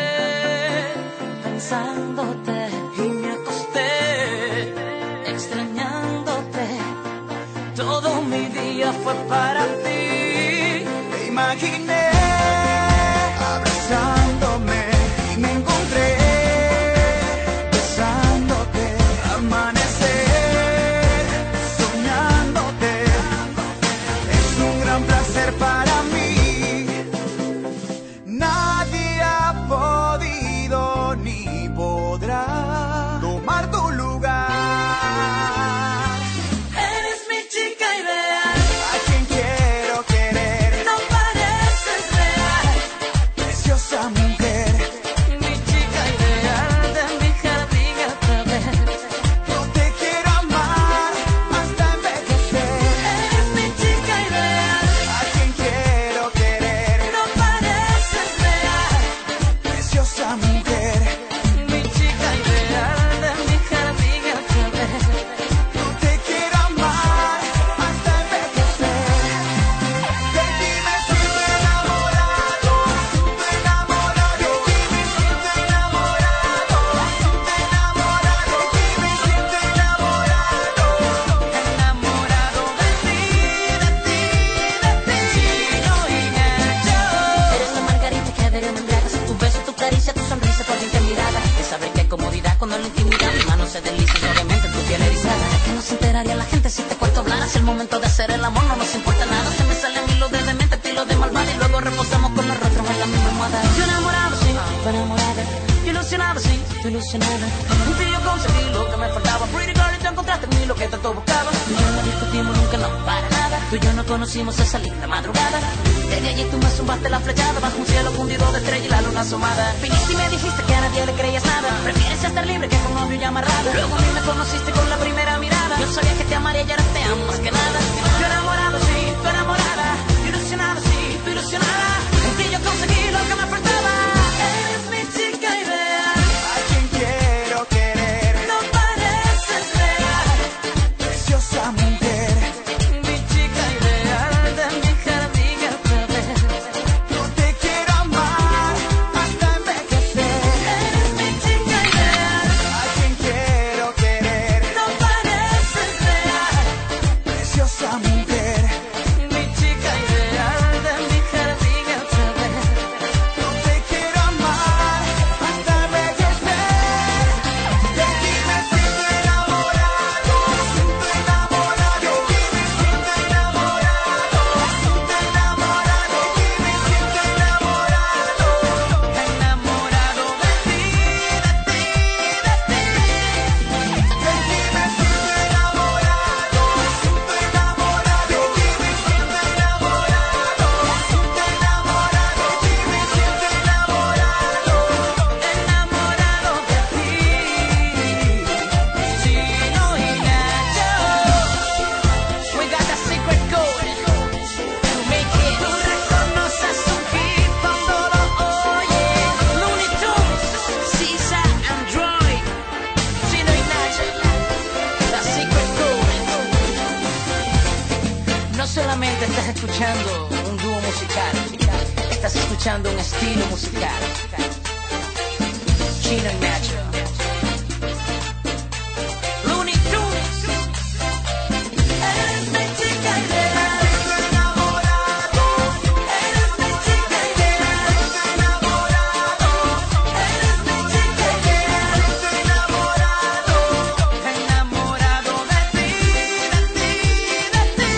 pensándote y me acosté extrañándote. Todo mi día fue para ti. Te imaginé abrazándome y me encontré besándote, amanecer soñándote. Es un gran placer para mí. Nadie ha podido ni podrá tomar tu lugar. Eres mi chica ideal, a quien quiero querer. No pareces real, preciosa mujer. Mi chica ideal, de mi jardín otra vez. Yo te quiero amar hasta envejecer. Eres mi chica ideal, a quien quiero querer. No pareces real, preciosa mujer. Mi chica ideal, de mi jardín otra vez. Yo te quiero amar hasta envejecer. De ti me siento enamorado, enamorado. De ti me siento enamorado, enamorado. De ti me siento enamorado, enamorado de ti, de ti, de ti. Chino y Nacho. Eres la margarita que de me embriagas. Tu beso, tu caricia, tu sonrisa, tu ardiente mirada. De saber que hay comodidad cuando en la intimidad mi mano se desliza suavemente en tu piel erizada. ¿De qué no se enteraría la gente si te cuento hablaras? El momento de hacer el amor no nos importa nada. Se me salen hilos de demente, estilo de malvada. Y luego reposamos con los rostros en la misma almohada. Yo enamorado, sí, tú enamorada. Yo ilusionado, sí, tú ilusionada. Un día yo conseguí lo que me faltaba. Pretty girl, y tú encontraste en mí lo que tanto buscaba. Tú y yo no discutimos nunca, no, para nada. Tú y yo no conocimos esa linda madrugada. Desde allí tú me zumbaste la flechada bajo un cielo fundido de estrella y la luna asomada. Viniste y me dijiste que a nadie le creías nada. Prefieres estar libre que con novio y amarrado. Luego a mí me conociste con la primera mirada. Yo sabía que te amaría y ahora te amo más que nada. Yo enamorado, sí, tú enamorada. Yo ilusionado, sí, tú ilusionada. En ti yo conseguí lo que me faltaba. Eres mi chica ideal, a quien quiero querer. No pareces real, preciosa mujer. Mi chica ideal, de mi jardín otra vez. Yo te quiero amar hasta envejecer. Eres mi chica ideal, a quien quiero querer. No pareces solamente estás escuchando un dúo musical, estás escuchando un estilo musical. Chino y Nacho. Looney Tunes. Eres mi chica ideal, estoy enamorado. Eres mi chica ideal, estoy enamorado. Eres mi chica ideal, estoy enamorado. Enamorado de ti, de ti, de ti.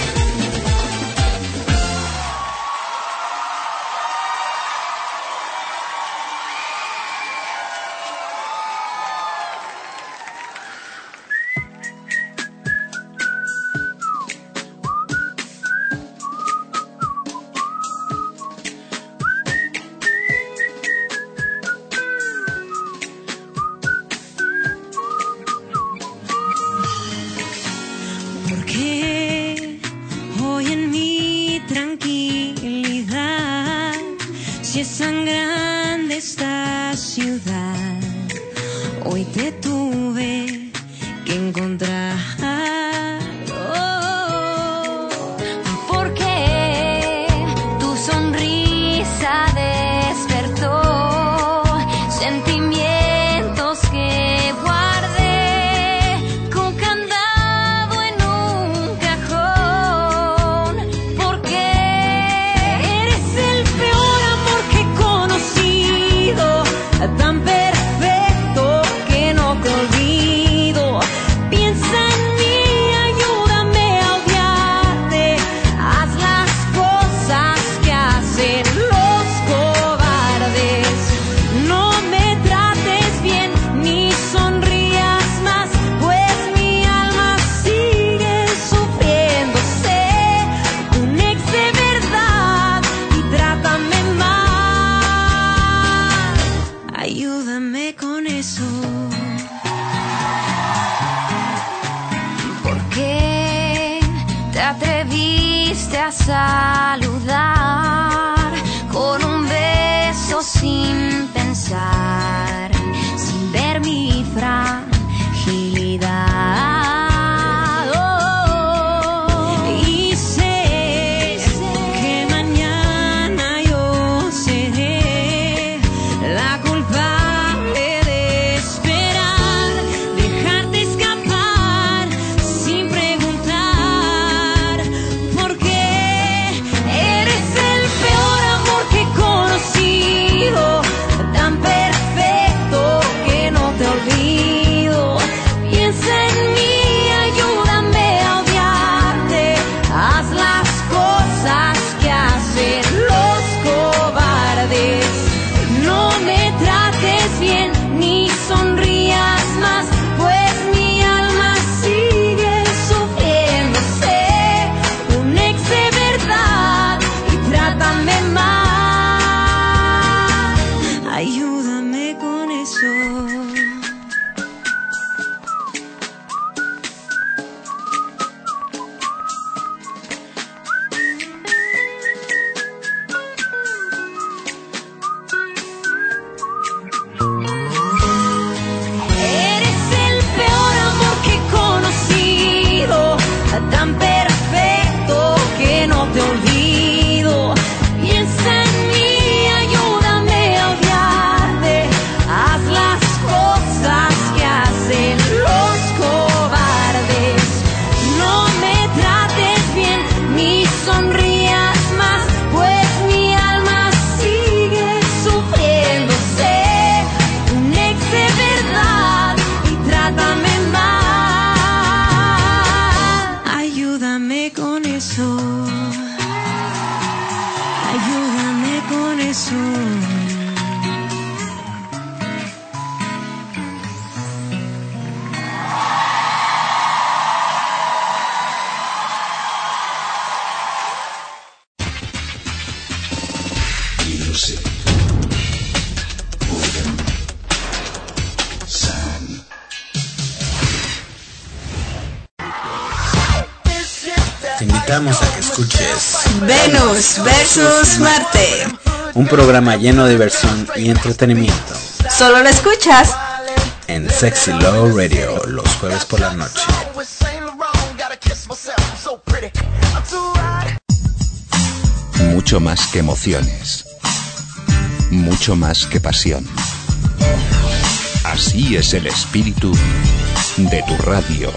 Porque hoy en mi tranquilidad, si es tan grande esta ciudad, hoy te tuve que encontrar. Oh, porque tu sonrisa despertó sentimientos que guardé con candado en un cajón. Porque eres el peor amor que he conocido, tan perfecto que no te olvido. Piensa en mí, ayúdame a odiarte. Haz las cosas que hacen los cobardes. No me trates bien ni sonrías más, pues mi alma sigue sufriendo. Sé un ex de verdad y trátame mal. Ayúdame con eso. Porque te atreviste a saludar con un beso sin pensar, sin ver mi fragilidad. Oh, y sé que mañana yo seré la culpable de esperar, dejarte escapar sin preguntar. Porque eres el peor amor que he conocido, tan perfecto que no te olvido. Piensa en mí, ayúdame a odiarte. Haz las cosas que hacen los cobardes. No me trates bien ni sonrías más, pues mi alma sigue sufriendo. Sé un ex de verdad y trátame mal. Ayúdame con eso. Eres el peor amor que he conocido, tan perfecto que no te olvido. Piensa en mí, ayúdame a odiarte. Haz las cosas que hacen los cobardes. No me trates bien ni sonrías más, pues mi alma sigue sufriendo. Sé un ex de verdad y trátame mal. Ayúdame con eso. Ayúdame con eso. Music. Organ. Sound. Te invitamos a que escuches Venus versus Marte. un programa lleno de diversión y entretenimiento Solo lo escuchas en Sexy Love Radio los jueves por la noche. actuar. Mucho más que emociones. Mucho más que pasión. Así es el espíritu de tu radio.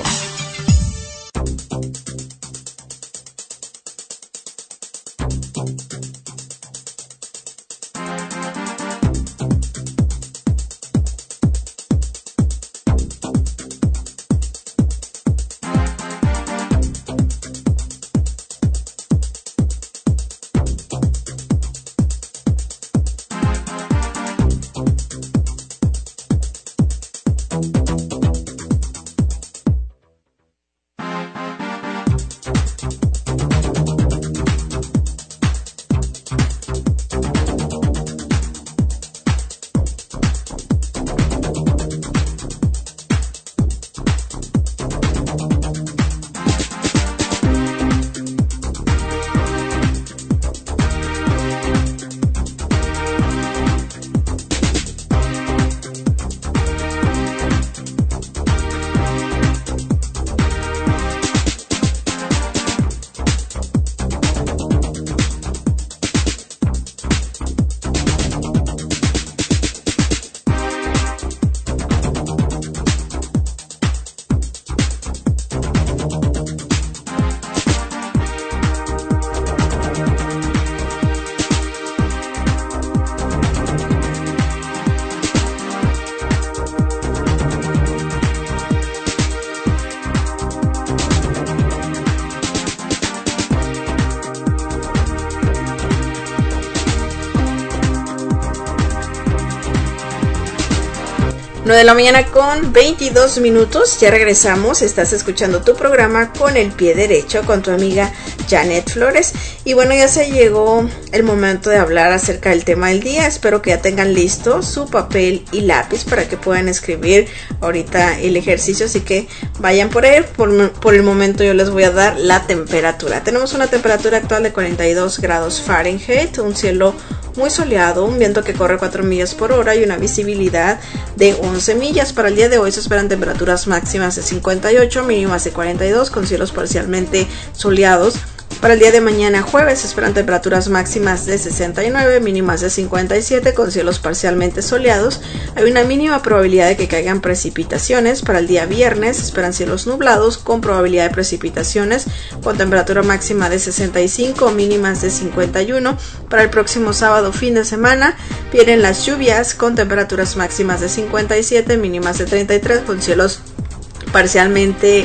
De la mañana con 22 minutos, ya regresamos, estás escuchando tu programa Con el Pie Derecho con tu amiga Janet Flores. Y bueno, ya se llegó el momento de hablar acerca del tema del día. Espero que ya tengan listo su papel y lápiz para que puedan escribir ahorita el ejercicio, así que vayan por él. Por el momento yo les voy a dar la temperatura. Tenemos una temperatura actual de 42 grados Fahrenheit, un cielo muy soleado, un viento que corre 4 millas por hora y una visibilidad de 11 millas. Para el día de hoy se esperan temperaturas máximas de 58, mínimas de 42, con cielos parcialmente soleados. Para el día de mañana jueves se esperan temperaturas máximas de 69, mínimas de 57, con cielos parcialmente soleados. Hay una mínima probabilidad de que caigan precipitaciones. Para el día viernes se esperan cielos nublados con probabilidad de precipitaciones, con temperatura máxima de 65, mínimas de 51. Para el próximo sábado, fin de semana, vienen las lluvias con temperaturas máximas de 57, mínimas de 33, con cielos parcialmente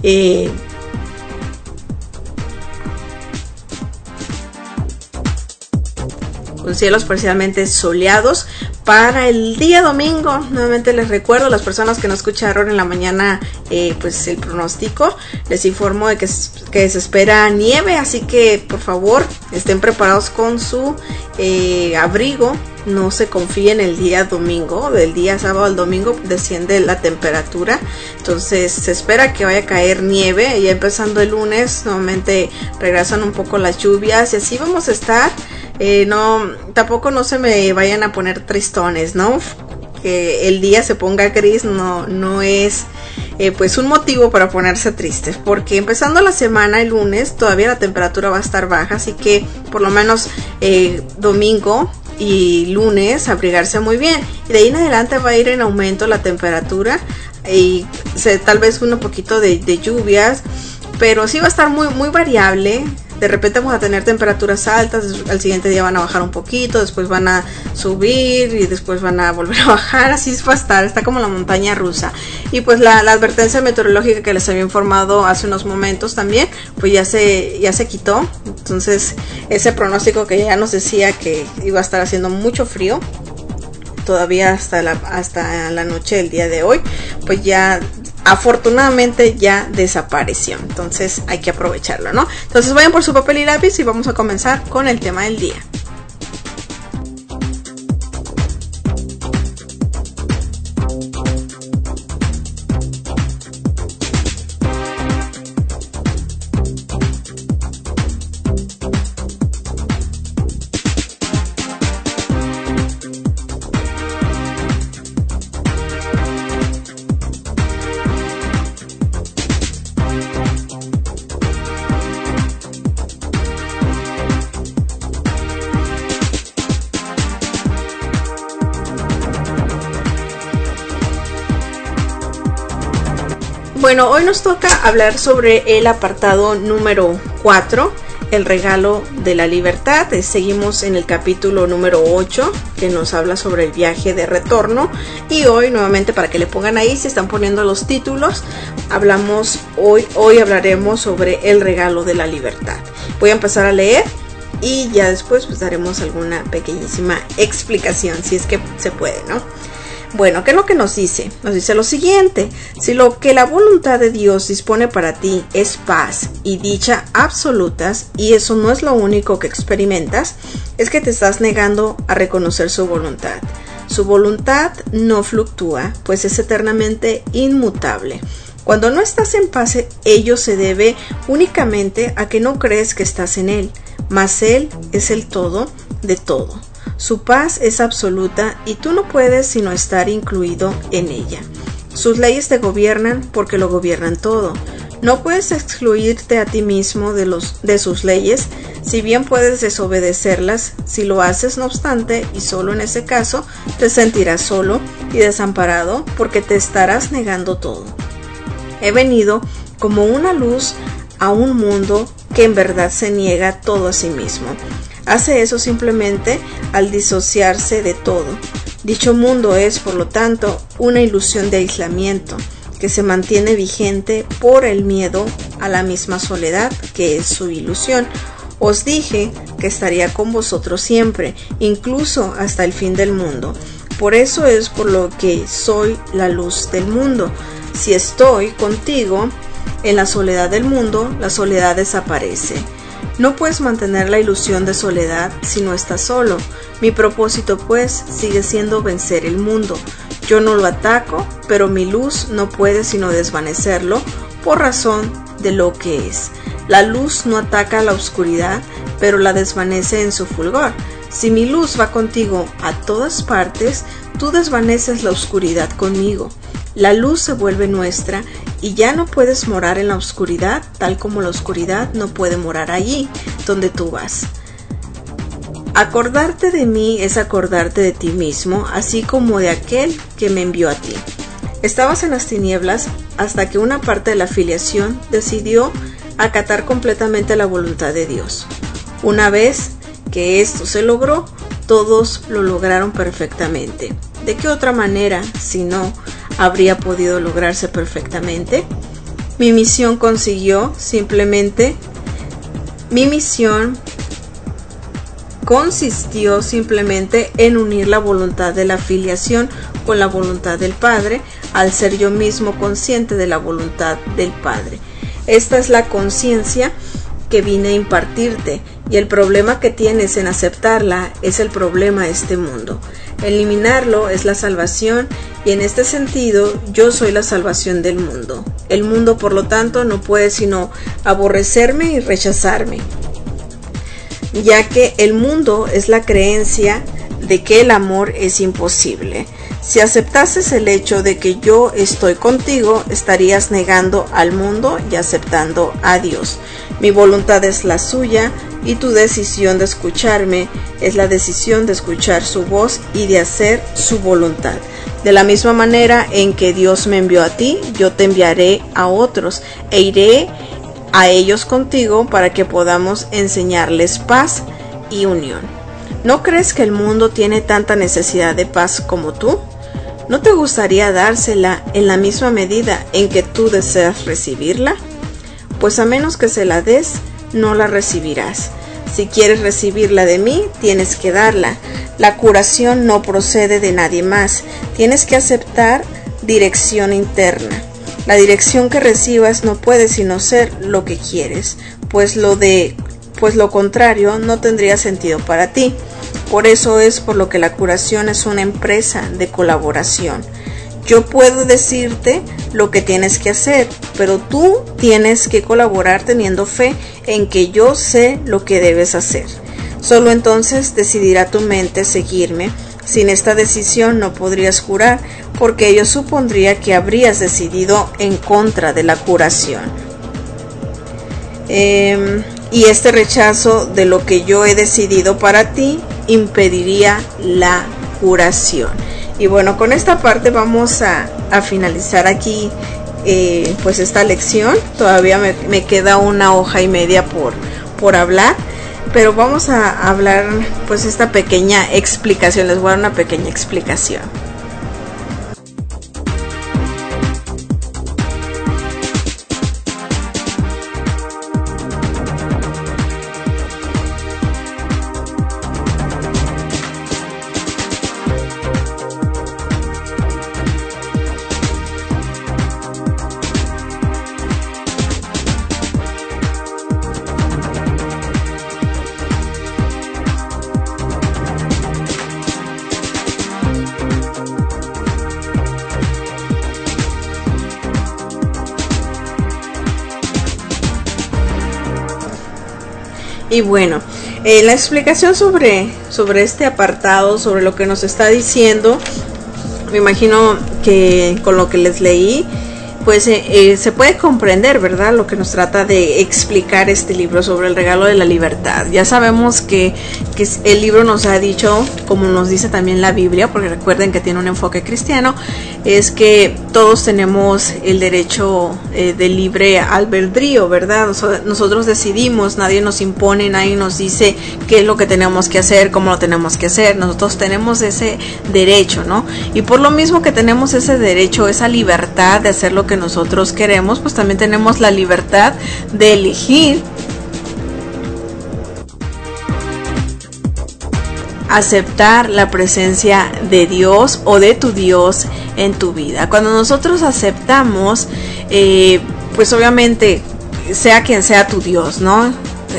soleados. Para el día domingo, nuevamente les recuerdo a las personas que no escucharon en la mañana pues el pronóstico, les informo de que se espera nieve, así que por favor estén preparados con su abrigo. No se confíen el día domingo, del día sábado al domingo desciende la temperatura, entonces se espera que vaya a caer nieve. Ya empezando el lunes nuevamente regresan un poco las lluvias y así vamos a estar. Tampoco no se me vayan a poner tristones, ¿no? Que el día se ponga gris no es pues un motivo para ponerse tristes, porque empezando la semana el lunes todavía la temperatura va a estar baja, así que por lo menos domingo y lunes abrigarse muy bien, y de ahí en adelante va a ir en aumento la temperatura y tal vez un poquito de lluvias, pero sí va a estar muy, muy variable. De repente vamos a tener temperaturas altas, al siguiente día van a bajar un poquito, después van a subir y después van a volver a bajar, así va a estar, está como la montaña rusa. Y pues la advertencia meteorológica que les había informado hace unos momentos también, pues ya se quitó. Entonces ese pronóstico que ya nos decía que iba a estar haciendo mucho frío todavía hasta la noche del día de hoy, pues ya afortunadamente ya desapareció. Entonces hay que aprovecharlo, ¿no? Entonces vayan por su papel y lápiz y vamos a comenzar con el tema del día. Bueno, hoy nos toca hablar sobre el apartado número 4, el regalo de la libertad. Seguimos en el capítulo número 8, que nos habla sobre el viaje de retorno. Y hoy, nuevamente, para que le pongan ahí, se están poniendo los títulos, hoy hablaremos sobre el regalo de la libertad. Voy a empezar a leer y ya después pues daremos alguna pequeñísima explicación, si es que se puede, ¿no? Bueno, ¿qué es lo que nos dice? Nos dice lo siguiente: si lo que la voluntad de Dios dispone para ti es paz y dicha absolutas, y eso no es lo único que experimentas, es que te estás negando a reconocer su voluntad. Su voluntad no fluctúa, pues es eternamente inmutable. Cuando no estás en paz, ello se debe únicamente a que no crees que estás en Él, mas Él es el todo de todo. Su paz es absoluta y tú no puedes sino estar incluido en ella. Sus leyes te gobiernan porque lo gobiernan todo. No puedes excluirte a ti mismo de sus leyes, si bien puedes desobedecerlas. Si lo haces, no obstante, y solo en ese caso, te sentirás solo y desamparado porque te estarás negando todo. He venido como una luz a un mundo que en verdad se niega todo a sí mismo. Hace eso simplemente al disociarse de todo. Dicho mundo es, por lo tanto, una ilusión de aislamiento que se mantiene vigente por el miedo a la misma soledad que es su ilusión. Os dije que estaría con vosotros siempre, incluso hasta el fin del mundo. Por eso es por lo que soy la luz del mundo. Si estoy contigo en la soledad del mundo, la soledad desaparece. No puedes mantener la ilusión de soledad si no estás solo. Mi propósito, pues, sigue siendo vencer el mundo. Yo no lo ataco, pero mi luz no puede sino desvanecerlo por razón de lo que es. La luz no ataca a la oscuridad, pero la desvanece en su fulgor. Si mi luz va contigo a todas partes, tú desvaneces la oscuridad conmigo. La luz se vuelve nuestra y ya no puedes morar en la oscuridad, tal como la oscuridad no puede morar allí donde tú vas. Acordarte de mí es acordarte de ti mismo, así como de aquel que me envió a ti. Estabas en las tinieblas hasta que una parte de la filiación decidió acatar completamente la voluntad de Dios. Una vez que esto se logró, todos lo lograron perfectamente. ¿De qué otra manera, si no, habría podido lograrse perfectamente? Mi misión consistió simplemente en unir la voluntad de la filiación con la voluntad del Padre, al ser yo mismo consciente de la voluntad del Padre. Esta es la conciencia que vine a impartirte, y el problema que tienes en aceptarla es el problema de este mundo. Eliminarlo es la salvación, y en este sentido yo soy la salvación del mundo. El mundo, por lo tanto, no puede sino aborrecerme y rechazarme, ya que el mundo es la creencia de que el amor es imposible. Si aceptases el hecho de que yo estoy contigo, estarías negando al mundo y aceptando a Dios. Mi voluntad es la suya, y tu decisión de escucharme es la decisión de escuchar su voz y de hacer su voluntad. De la misma manera en que Dios me envió a ti, yo te enviaré a otros e iré a ellos contigo para que podamos enseñarles paz y unión. ¿No crees que el mundo tiene tanta necesidad de paz como tú? ¿No te gustaría dársela en la misma medida en que tú deseas recibirla? Pues a menos que se la des, no la recibirás. Si quieres recibirla de mí, tienes que darla. La curación no procede de nadie más. Tienes que aceptar dirección interna. La dirección que recibas no puede sino ser lo que quieres, pues lo contrario no tendría sentido para ti. Por eso es por lo que la curación es una empresa de colaboración. Yo puedo decirte lo que tienes que hacer, pero tú tienes que colaborar teniendo fe en que yo sé lo que debes hacer. Solo entonces decidirá tu mente seguirme. Sin esta decisión no podrías curar, porque ello supondría que habrías decidido en contra de la curación. Y este rechazo de lo que yo he decidido para ti impediría la curación. Y bueno, con esta parte vamos a finalizar aquí pues esta lección. Todavía me queda 1 hoja y media por hablar, pero vamos a hablar pues esta pequeña explicación. Les voy a dar una pequeña explicación. Y bueno, la explicación sobre este apartado, sobre lo que nos está diciendo, me imagino que con lo que les leí, pues se puede comprender, ¿verdad?, lo que nos trata de explicar este libro sobre el regalo de la libertad. Ya sabemos que el libro nos ha dicho, como nos dice también la Biblia, porque recuerden que tiene un enfoque cristiano, es que todos tenemos el derecho de libre albedrío, ¿verdad? Nosotros decidimos, nadie nos impone, nadie nos dice qué es lo que tenemos que hacer, cómo lo tenemos que hacer. Nosotros tenemos ese derecho, ¿no? Y por lo mismo que tenemos ese derecho, esa libertad de hacer lo que nosotros queremos, pues también tenemos la libertad de elegir aceptar la presencia de Dios o de tu Dios en tu vida. Cuando nosotros aceptamos, pues obviamente sea quien sea tu Dios, ¿no?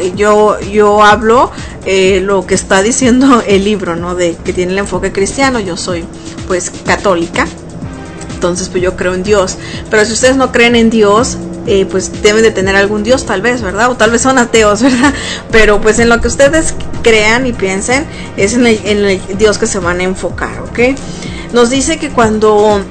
Yo hablo lo que está diciendo el libro, ¿no? De que tiene el enfoque cristiano. Yo soy pues católica, entonces pues yo creo en Dios. Pero si ustedes no creen en Dios, pues deben de tener algún Dios tal vez, ¿verdad? O tal vez son ateos, ¿verdad? Pero pues en lo que ustedes crean y piensen es en el Dios que se van a enfocar, ¿ok? Nos dice que cuando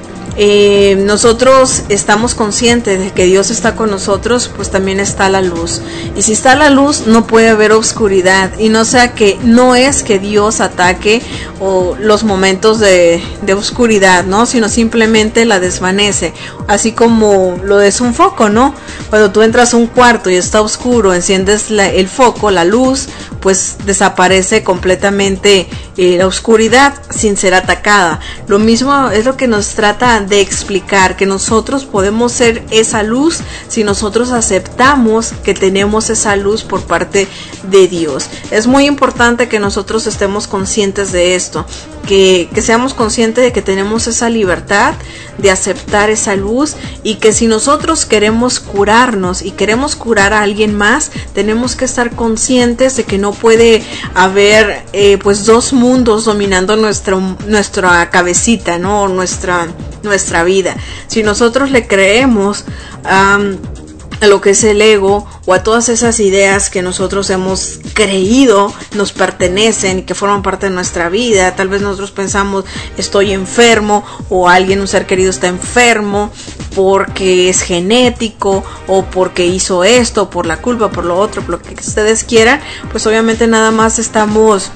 nosotros estamos conscientes de que Dios está con nosotros, pues también está la luz. Y si está la luz, no puede haber oscuridad. Y no sea que no es que Dios ataque o los momentos de oscuridad, ¿no? Sino simplemente la desvanece. Así como lo es un foco, ¿no? Cuando tú entras a un cuarto y está oscuro, enciendes el foco, la luz, pues desaparece completamente la oscuridad sin ser atacada. Lo mismo es lo que nos trata de explicar, que nosotros podemos ser esa luz si nosotros aceptamos que tenemos esa luz por parte de Dios. Es muy importante que nosotros estemos conscientes de esto, que seamos conscientes de que tenemos esa libertad de aceptar esa luz, y que si nosotros queremos curarnos y queremos curar a alguien más, tenemos que estar conscientes de que no puede haber pues dos mundos dominando nuestra cabecita, ¿no? Nuestra vida. Si nosotros le creemos a lo que es el ego o a todas esas ideas que nosotros hemos creído nos pertenecen y que forman parte de nuestra vida, tal vez nosotros pensamos estoy enfermo, o alguien, un ser querido, está enfermo porque es genético o porque hizo esto, por la culpa, por lo otro, por lo que ustedes quieran, pues obviamente nada más estamos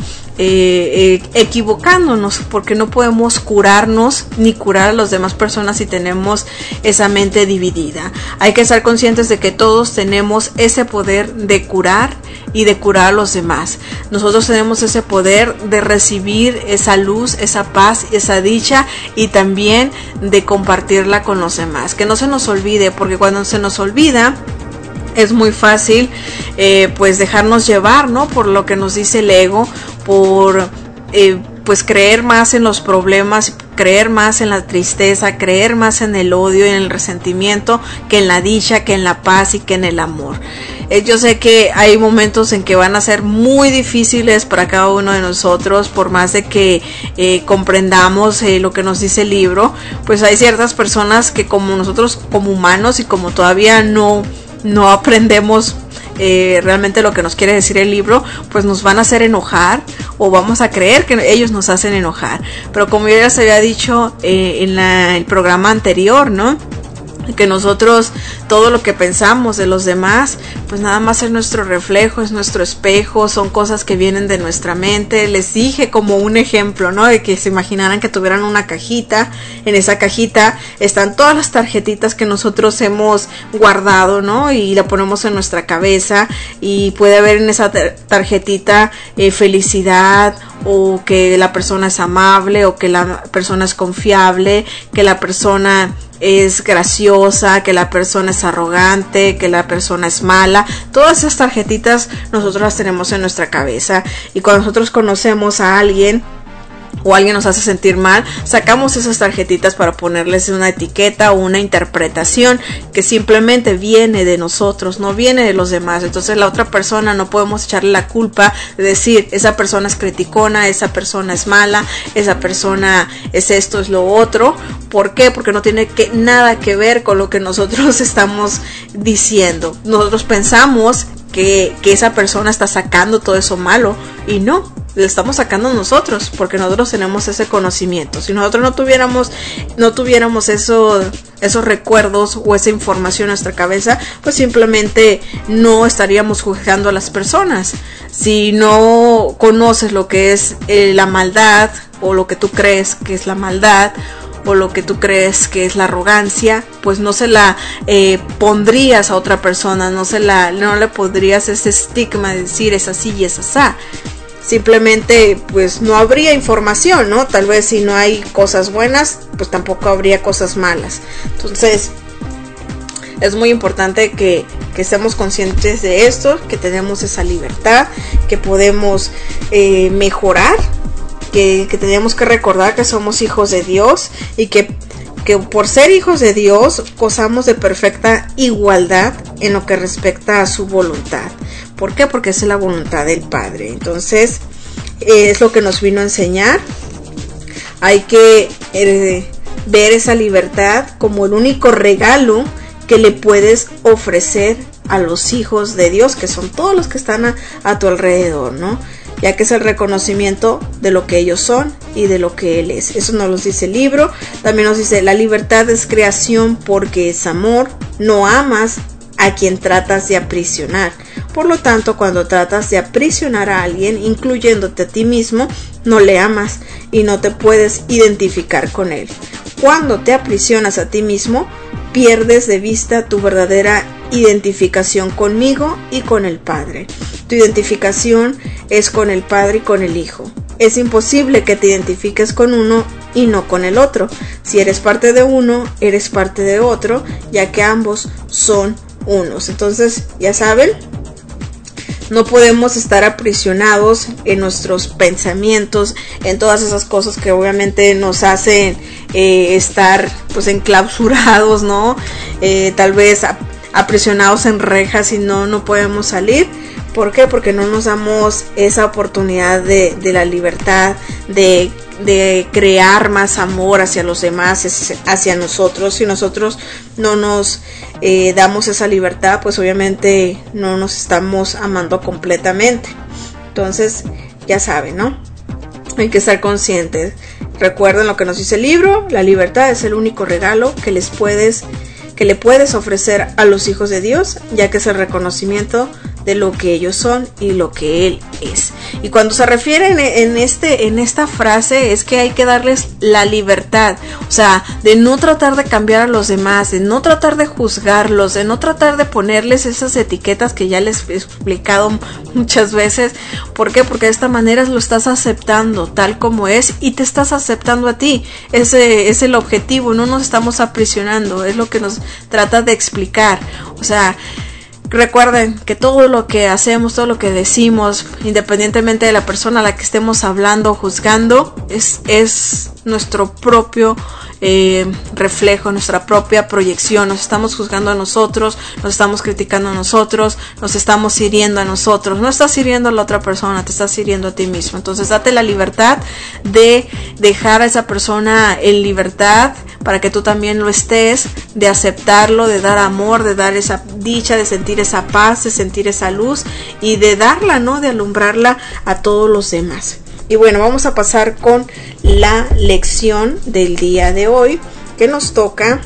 equivocándonos, porque no podemos curarnos ni curar a las demás personas si tenemos esa mente dividida. Hay que estar conscientes de que todos tenemos ese poder de curar y de curar a los demás. Nosotros tenemos ese poder de recibir esa luz, esa paz, esa dicha, y también de compartirla con los demás. Que no se nos olvide, porque cuando se nos olvida es muy fácil pues dejarnos llevar, ¿no? Por lo que nos dice el ego, por pues creer más en los problemas, creer más en la tristeza, creer más en el odio y en el resentimiento que en la dicha, que en la paz y que en el amor. Yo sé que hay momentos en que van a ser muy difíciles para cada uno de nosotros, por más de que comprendamos lo que nos dice el libro, pues hay ciertas personas que, como nosotros como humanos y como todavía no aprendemos realmente lo que nos quiere decir el libro, pues nos van a hacer enojar, o vamos a creer que ellos nos hacen enojar. Pero como ya les había dicho en el programa anterior, ¿no? que nosotros todo lo que pensamos de los demás pues nada más es nuestro reflejo, es nuestro espejo, son cosas que vienen de nuestra mente. Les dije como un ejemplo, ¿no? De que se imaginaran que tuvieran una cajita, en esa cajita están todas las tarjetitas que nosotros hemos guardado, ¿no? Y la ponemos en nuestra cabeza y puede haber en esa tarjetita felicidad, o que la persona es amable, o que la persona es confiable, que la persona es graciosa, que la persona es arrogante, que la persona es mala. Todas esas tarjetitas nosotros las tenemos en nuestra cabeza, y cuando nosotros conocemos a alguien o alguien nos hace sentir mal, sacamos esas tarjetitas para ponerles una etiqueta o una interpretación que simplemente viene de nosotros, no viene de los demás. Entonces la otra persona no podemos echarle la culpa de decir esa persona es criticona, esa persona es mala, esa persona es esto, es lo otro. ¿Por qué? Porque no tiene nada que ver con lo que nosotros estamos diciendo. Nosotros pensamos que esa persona está sacando todo eso malo, y no, le estamos sacando nosotros, porque nosotros tenemos ese conocimiento. Si nosotros no tuviéramos esos recuerdos o esa información en nuestra cabeza, pues simplemente no estaríamos juzgando a las personas. Si no conoces lo que es la maldad, o lo que tú crees que es la maldad, o lo que tú crees que es la arrogancia, pues no se la pondrías a otra persona, no le pondrías ese estigma de decir es así y es asá. Simplemente pues no habría información, ¿no? Tal vez si no hay cosas buenas, pues tampoco habría cosas malas. Entonces es muy importante que estemos conscientes de esto, que tenemos esa libertad, que podemos mejorar, que tenemos que recordar que somos hijos de Dios, y que por ser hijos de Dios gozamos de perfecta igualdad en lo que respecta a su voluntad. ¿Por qué? Porque es la voluntad del Padre. Entonces es lo que nos vino a enseñar. Hay que ver esa libertad como el único regalo que le puedes ofrecer a los hijos de Dios, que son todos los que están a tu alrededor, ¿no? Ya que es el reconocimiento de lo que ellos son y de lo que Él es. Eso nos lo dice el libro. También nos dice, la libertad es creación porque es amor. No amas a quien tratas de aprisionar. Por lo tanto, cuando tratas de aprisionar a alguien, incluyéndote a ti mismo, no le amas y no te puedes identificar con él. Cuando te aprisionas a ti mismo, pierdes de vista tu verdadera identificación conmigo y con el Padre. Tu identificación es con el Padre y con el Hijo. Es imposible que te identifiques con uno y no con el otro. Si eres parte de uno, eres parte de otro, ya que ambos son unos. Entonces, ya saben, no podemos estar aprisionados en nuestros pensamientos, en todas esas cosas que obviamente nos hacen estar pues enclausurados, ¿no? Tal vez aprisionados en rejas y no podemos salir. ¿Por qué? Porque no nos damos esa oportunidad de la libertad, de crear más amor hacia los demás, hacia nosotros. Si nosotros no nos damos esa libertad, pues obviamente no nos estamos amando completamente. Entonces, ya saben, ¿no? Hay que estar conscientes. Recuerden lo que nos dice el libro: la libertad es el único regalo que le puedes ofrecer a los hijos de Dios, ya que es el reconocimiento de lo que ellos son y lo que Él es. Y cuando se refieren en esta frase, es que hay que darles la libertad, o sea, de no tratar de cambiar a los demás, de no tratar de juzgarlos, de no tratar de ponerles esas etiquetas que ya les he explicado muchas veces. ¿Por qué? Porque de esta manera lo estás aceptando tal como es y te estás aceptando a ti. Ese es el objetivo, no nos estamos aprisionando, es lo que nos trata de explicar. O sea, recuerden que todo lo que hacemos, todo lo que decimos, independientemente de la persona a la que estemos hablando o juzgando, es nuestro propio reflejo, nuestra propia proyección. Nos estamos juzgando a nosotros, nos estamos criticando a nosotros, nos estamos hiriendo a nosotros. No estás hiriendo a la otra persona, te estás hiriendo a ti mismo. Entonces date la libertad de dejar a esa persona en libertad para que tú también lo estés, de aceptarlo, de dar amor, de dar esa dicha, de sentir esa paz, de sentir esa luz y de darla, ¿no? De alumbrarla a todos los demás. Y bueno, vamos a pasar con la lección del día de hoy, que nos toca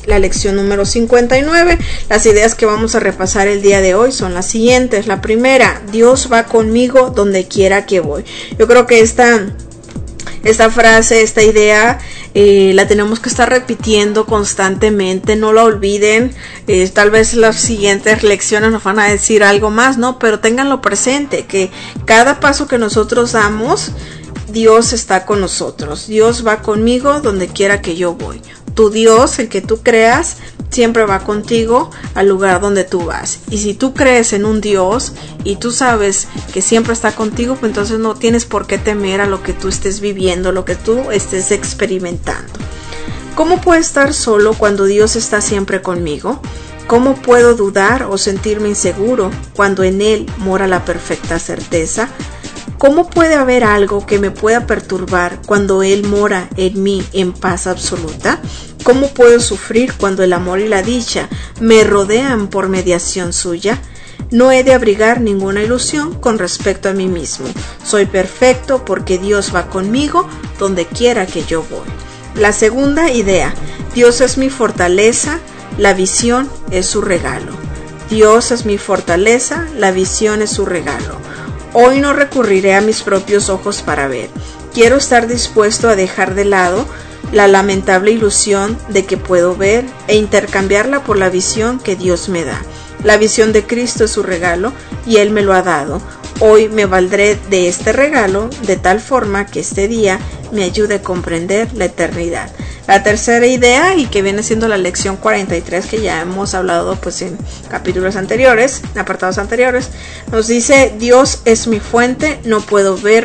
la lección número 59. Las ideas que vamos a repasar el día de hoy son las siguientes. La primera, Dios va conmigo donde quiera que voy. Yo creo que esta frase, esta idea, la tenemos que estar repitiendo constantemente, no la olviden. Tal vez las siguientes lecciones nos van a decir algo más, ¿no? Pero ténganlo presente, que cada paso que nosotros damos, Dios está con nosotros. Dios va conmigo donde quiera que yo voy. Tu Dios, el que tú creas, siempre va contigo al lugar donde tú vas. Y si tú crees en un Dios y tú sabes que siempre está contigo, pues entonces no tienes por qué temer a lo que tú estés viviendo, lo que tú estés experimentando. ¿Cómo puedo estar solo cuando Dios está siempre conmigo? ¿Cómo puedo dudar o sentirme inseguro cuando en Él mora la perfecta certeza? ¿Cómo puede haber algo que me pueda perturbar cuando Él mora en mí en paz absoluta? ¿Cómo puedo sufrir cuando el amor y la dicha me rodean por mediación suya? No he de abrigar ninguna ilusión con respecto a mí mismo. Soy perfecto porque Dios va conmigo donde quiera que yo voy. La segunda idea, Dios es mi fortaleza, la visión es su regalo. Dios es mi fortaleza, la visión es su regalo. Hoy no recurriré a mis propios ojos para ver. Quiero estar dispuesto a dejar de lado la lamentable ilusión de que puedo ver e intercambiarla por la visión que Dios me da. La visión de Cristo es su regalo y Él me lo ha dado. Hoy me valdré de este regalo de tal forma que este día me ayude a comprender la eternidad. La tercera idea, y que viene siendo la lección 43 que ya hemos hablado pues en capítulos anteriores, en apartados anteriores, nos dice: Dios es mi fuente, no puedo ver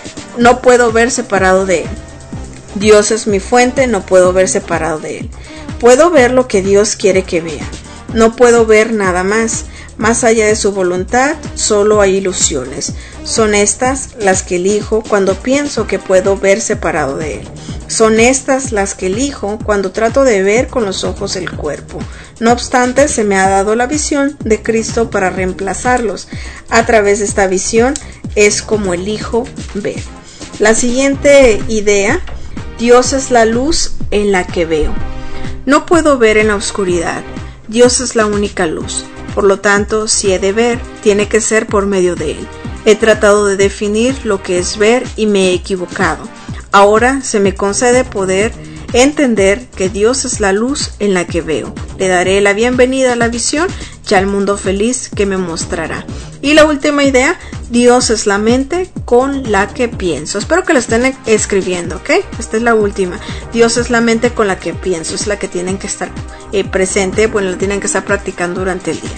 separado de Él. Dios es mi fuente, no puedo ver separado de Él. Puedo ver lo que Dios quiere que vea. No puedo ver nada más. Más allá de su voluntad, solo hay ilusiones. Son estas las que elijo cuando pienso que puedo ver separado de Él. Son estas las que elijo cuando trato de ver con los ojos el cuerpo. No obstante, se me ha dado la visión de Cristo para reemplazarlos. A través de esta visión es como elijo ver. La siguiente idea, Dios es la luz en la que veo. No puedo ver en la oscuridad. Dios es la única luz. Por lo tanto, si he de ver, tiene que ser por medio de Él. He tratado de definir lo que es ver y me he equivocado. Ahora se me concede poder entender que Dios es la luz en la que veo. Le daré la bienvenida a la visión y al mundo feliz que me mostrará. Y la última idea, Dios es la mente con la que pienso. Espero que lo estén escribiendo, ¿ok? Esta es la última. Dios es la mente con la que pienso. Es la que tienen que estar presente, bueno, la tienen que estar practicando durante el día.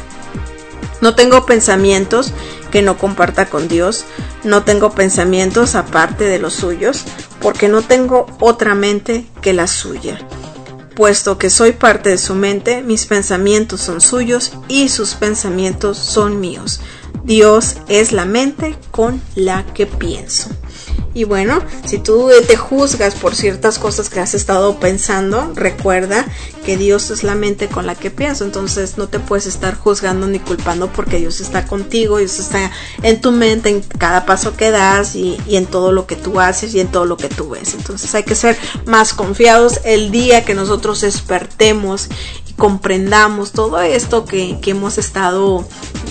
No tengo pensamientos que no comparta con Dios. No tengo pensamientos aparte de los suyos, porque no tengo otra mente que la suya. Puesto que soy parte de su mente, mis pensamientos son suyos y sus pensamientos son míos. Dios es la mente con la que pienso. Y bueno, si tú te juzgas por ciertas cosas que has estado pensando, recuerda que Dios es la mente con la que pienso. Entonces no te puedes estar juzgando ni culpando, porque Dios está contigo, Dios está en tu mente, en cada paso que das y en todo lo que tú haces y en todo lo que tú ves. Entonces hay que ser más confiados. El día que nosotros despertemos y comprendamos todo esto que hemos estado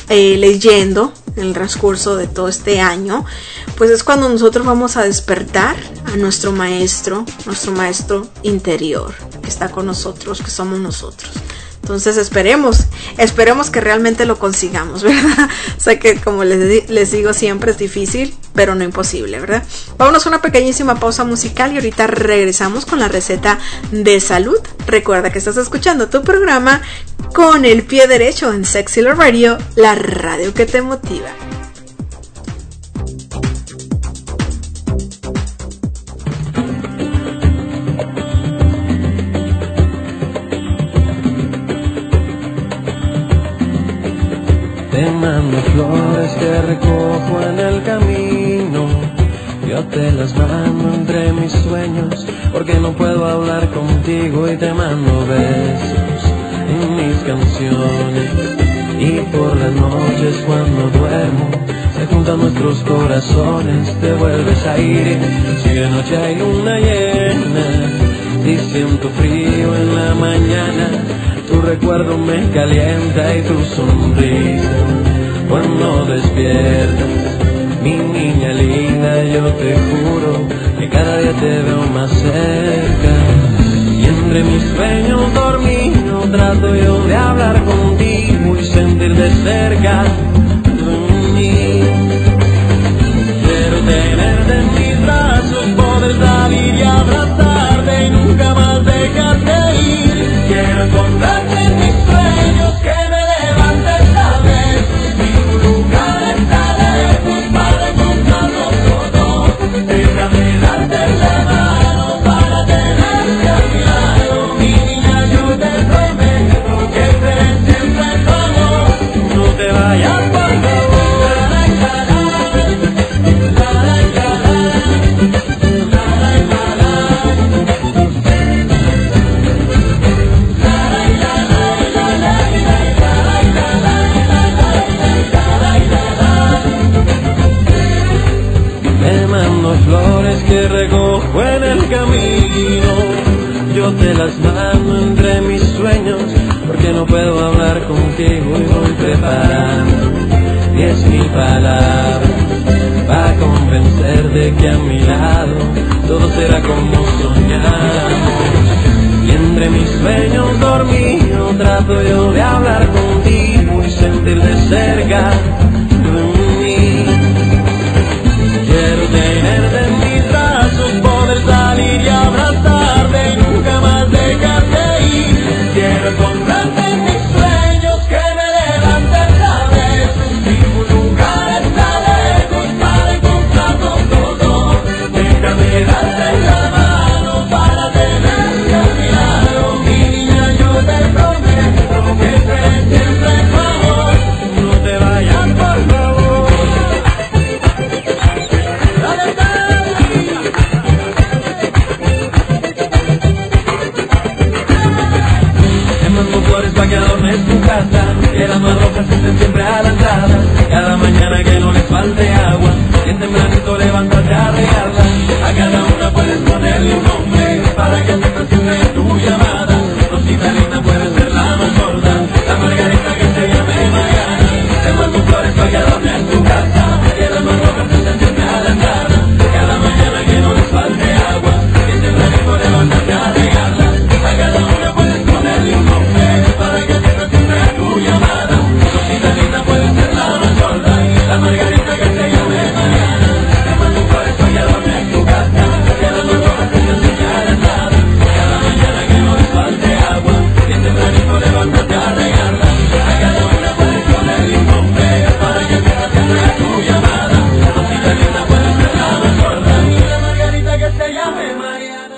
leyendo en el transcurso de todo este año, pues es cuando nosotros vamos a despertar a nuestro maestro interior, que está con nosotros, que somos nosotros. Entonces esperemos que realmente lo consigamos, ¿verdad? O sea que, como les digo siempre, es difícil, pero no imposible, ¿verdad? Vámonos a una pequeñísima pausa musical y ahorita regresamos con la receta de salud. Recuerda que estás escuchando tu programa Con el Pie Derecho en Sexy Love Radio, la radio que te motiva. Te mando flores que recojo en el camino, yo te las mando entre mis sueños, porque no puedo hablar contigo, y te mando besos en mis canciones, y por las noches cuando duermo se juntan nuestros corazones, te vuelves a ir, si de noche hay luna llena, y siento frío en la mañana. Tu recuerdo me calienta y tu sonrisa cuando despiertas. Mi niña linda, yo te juro que cada día te veo más cerca. Y entre mis sueños dormidos trato yo de hablar contigo y sentir de cerca tu mí. Quiero tenerte en mis brazos, poder salir y abrazarte y nunca más dejarte ir. Quiero encontrarte en mis sueños, que me levantes esta vez. Mi lugar está lejos para encontrarnos los dos. Déjame darte la mano para tenerte a mi lado. Mi niña, yo te prometo que seré siempre tu amor. No te vayas, por favor. Flores que recojo en el camino, yo te las mando entre mis sueños, porque no puedo hablar contigo y voy preparando 10.000 palabras para convencerte que a mi lado todo será como soñamos. Y entre mis sueños dormidos trato yo de hablar contigo y sentir de cerca tu mí. Quiero tenerte en mis brazos, poder salir y abrazarte y nunca más dejarte ir. Quiero encontrarte en mis sueños, que me levantes a vez. Ningún lugar está lejos para encontrarnos los dos. Déjame darte la mano para tenerte a mi lado. Mi niña, yo te prometo que seré siempre tu amor. No te vayas, por favor. Pa' que adornes tu casa, que las más rojas estén siempre a la entrada. Cada mañana que no les falte agua, bien tempranito levántate a regarla. A cada una puedes ponerle un nombre, para que siempre siempre tu llamada. Rosita linda puede ser la más gorda, la margarita que se llame Mariana. Te mando flores pa' que adornes tu casa, que las más rojas estén siempre a la entrada. Cada mañana que no les falte agua, bien tempranito levántate a regarla. A cada una puedes ponerle un nombre, para que siempre siempre tu llamada. Rosita linda puede ser la más gorda, la margarita que se llame Mariana. Te mando flores pa' que adornes tu casa, que las más rojas estén siempre a la entrada. Cada mañana que no les falte agua, bien tempranito levántate a regarla. A cada una puedes ponerle un nombre, para que siempre siempre tu llamada. Rosita linda puede ser la más gorda, la margarita que se llame Mariana.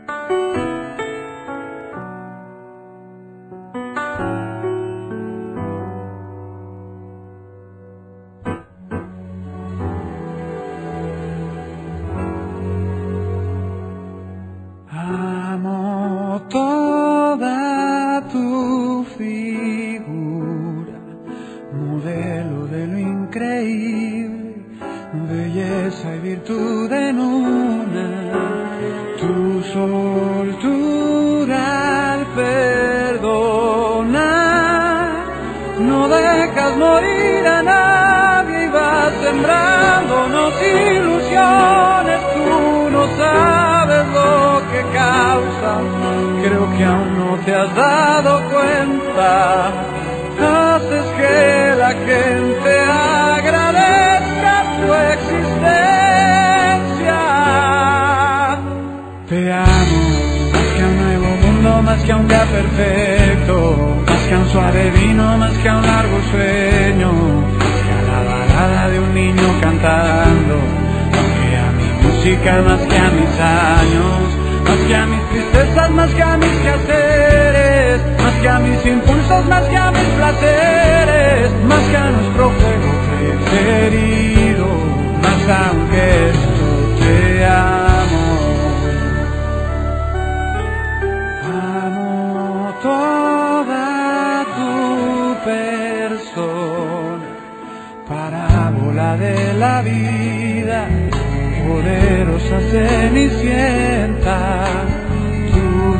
Amo toda tu figura, modelo de lo increíble, belleza y virtud en una. Tu soltura al perdonar, no dejas morir a nadie y vas sembrándonos ilusiones. Tú no sabes lo que causas, creo que aún no te has dado cuenta. Haces que la gente agradezca tu existencia. Te amo, más que a un nuevo mundo, más que a un día perfecto, más que a un suave vino, más que a un largo sueño, más que a la balada de un niño cantando, más que a mi música, más que a mis años, más que a mis tristezas, más que a mis quehaceres, más que a mis impulsos, más que a mis placeres, más que a nuestro juego preferido, más aunque esto te amo. Amo toda tu persona, parábola de la vida, poderosa cenicienta. Tu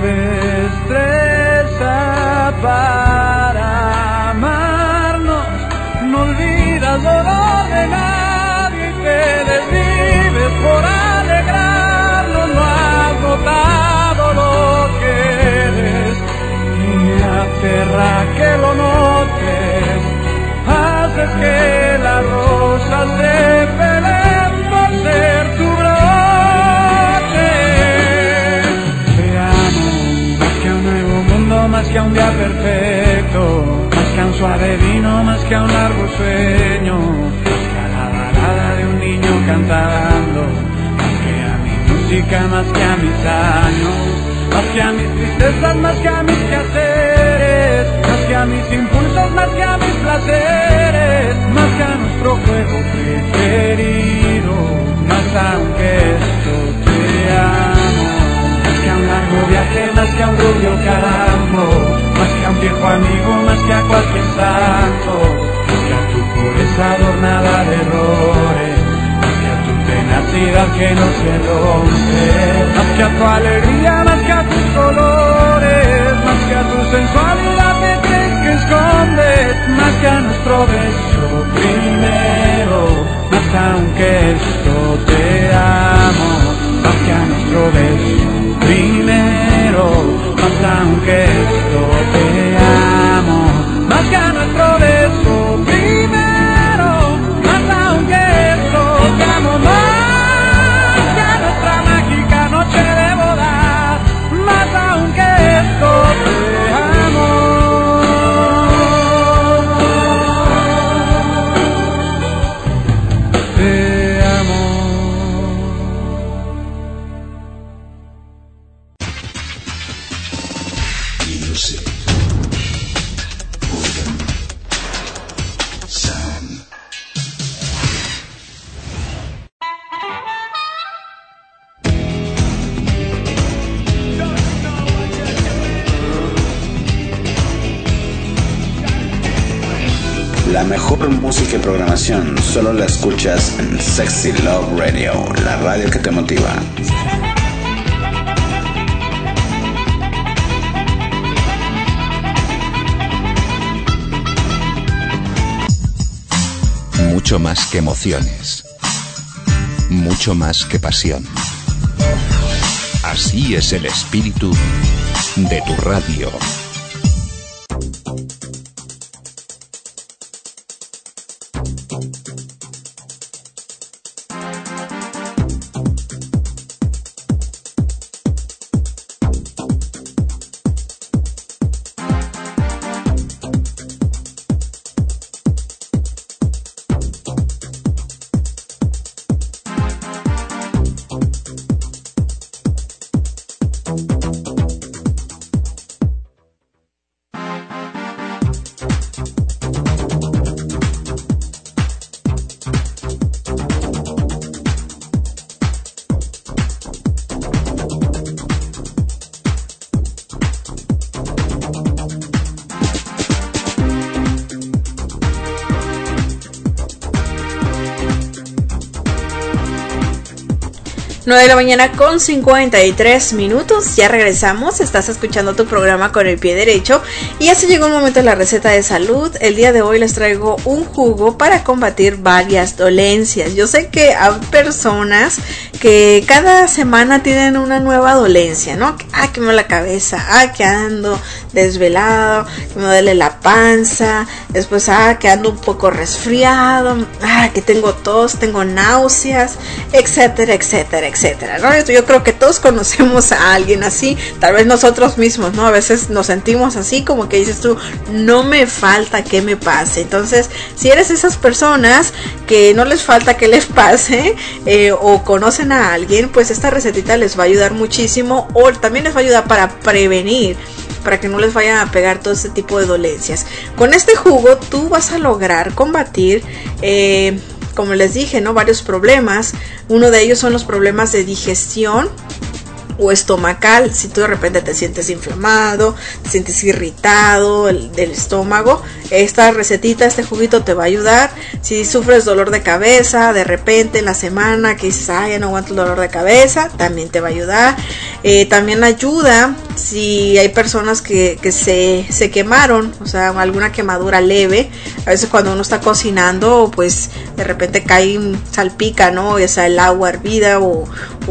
destreza para amarnos. No olvidas dolor de nadie y te desvives por alegrarnos. No has notado lo que eres y me aterra que lo notes. Haces que las rosas se peleen por ser tu broche. Te amo más que a un nuevo mundo, más que a un día perfecto, más que a un suave vino, más que a un largo sueño, más que a la balada de un niño cantando, más que a mi música, más que a mis años, más que a mis tristezas, más que a mis quehaceres, más que a mis impulsos, más que a mis placeres, más que a nuestro juego preferido, más aunque esto te amo, más que a un largo viaje, más que a un rubio campo, más que a un viejo amigo, más que a cualquier santo, más que a tu pureza adornada de errores, más que a tu tenacidad que no se rompe, más que a tu alegría, más que a tus colores, más que a tu sensualidad que crees que escondes, más que a nuestro beso primero, más aunque esto te amo, más que a nuestro beso primero, más aunque esto te amo, más que a nuestro beso primero, más aunque esto te amo, más que a nuestra mágica noche de boda, más aunque esto te amo. Te amo. Music. Rhythm. Sound. La mejor música y programación solo la escuchas en Sexy Love Radio, la radio que te motiva. Mucho más que emociones. Mucho más que pasión. Así es el espíritu de tu radio. Nueve de la mañana con 53 minutos, ya regresamos, estás escuchando tu programa Con el Pie Derecho y ya se llegó el momento de la receta de salud. El día de hoy les traigo un jugo para combatir varias dolencias. Yo sé que hay personas que cada semana tienen una nueva dolencia, ¿no? Que me duele la cabeza, que ando desvelado, que me duele la panza, después que ando un poco resfriado, que tengo tos, tengo náuseas, etcétera, etcétera, etcétera, ¿no? Yo creo que todos conocemos a alguien así, tal vez nosotros mismos, ¿no? A veces nos sentimos así, como que dices tú, no me falta que me pase. Entonces, si eres esas personas que no les falta que les pase, o conocen a alguien, pues esta recetita les va a ayudar muchísimo, o también les va a ayudar para prevenir, para que no les vayan a pegar todo este tipo de dolencias. Con este jugo tú vas a lograr combatir, como les dije, ¿no? Varios problemas. Uno de ellos son los problemas de digestión o estomacal. Si tú de repente te sientes inflamado, te sientes irritado del estómago, esta recetita, este juguito te va a ayudar. Si sufres dolor de cabeza, de repente en la semana que dices, ya no aguanto el dolor de cabeza, también te va a ayudar. También ayuda si hay personas que se quemaron, o sea, alguna quemadura leve. A veces cuando uno está cocinando, pues de repente cae, salpica, ¿no? Ya sea el agua hervida o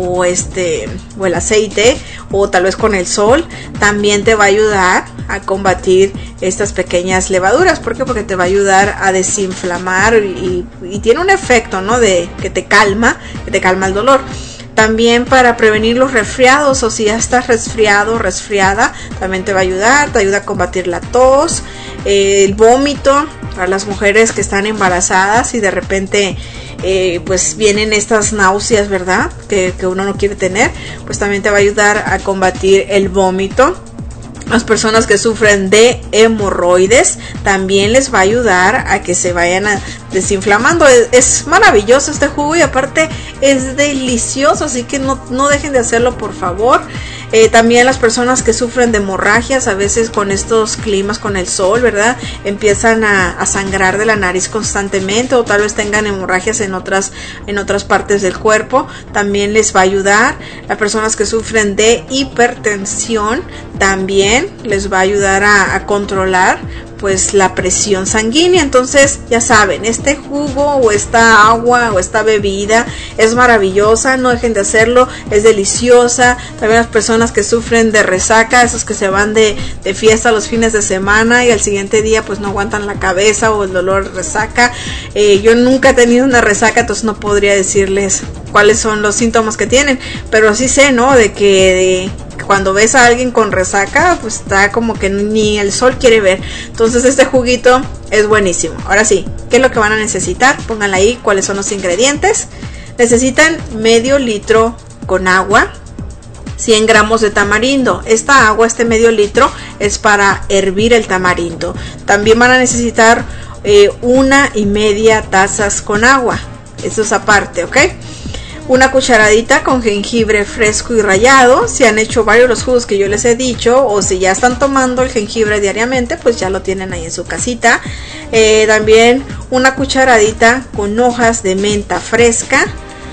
el aceite, o tal vez con el sol. También te va a ayudar a combatir estas pequeñas levaduras. ¿Por qué? Porque te va a ayudar a desinflamar y tiene un efecto, ¿no? De que te calma el dolor. También para prevenir los resfriados, o si ya estás resfriado o resfriada, también te va a ayudar, te ayuda a combatir la tos, el vómito, para las mujeres que están embarazadas y de repente pues vienen estas náuseas, ¿verdad? Que uno no quiere tener, pues también te va a ayudar a combatir el vómito. Las personas que sufren de hemorroides también les va a ayudar a que se vayan desinflamando. Es maravilloso este jugo y aparte es delicioso, así que no dejen de hacerlo, por favor. También las personas que sufren de hemorragias, a veces con estos climas, con el sol, ¿verdad? Empiezan a sangrar de la nariz constantemente, o tal vez tengan hemorragias en otras partes del cuerpo, también les va a ayudar. Las personas que sufren de hipertensión también les va a ayudar a controlar pues la presión sanguínea. Entonces ya saben, este jugo o esta agua o esta bebida es maravillosa, no dejen de hacerlo, es deliciosa. También las personas que sufren de resaca, esos que se van de fiesta los fines de semana y al siguiente día pues no aguantan la cabeza o el dolor de resaca. Yo nunca he tenido una resaca, entonces no podría decirles cuáles son los síntomas que tienen, pero sí sé, ¿no? De que cuando ves a alguien con resaca, pues está como que ni el sol quiere ver. Entonces este juguito es buenísimo. Ahora sí, ¿qué es lo que van a necesitar? Pónganle ahí cuáles son los ingredientes. Necesitan medio litro con agua, 100 gramos de tamarindo. Esta agua, este medio litro, es para hervir el tamarindo. También van a necesitar 1,5 tazas con agua. Eso es aparte, ¿ok? Una cucharadita con jengibre fresco y rallado. Si han hecho varios de los jugos que yo les he dicho, o si ya están tomando el jengibre diariamente, pues ya lo tienen ahí en su casita. También una cucharadita con hojas de menta fresca,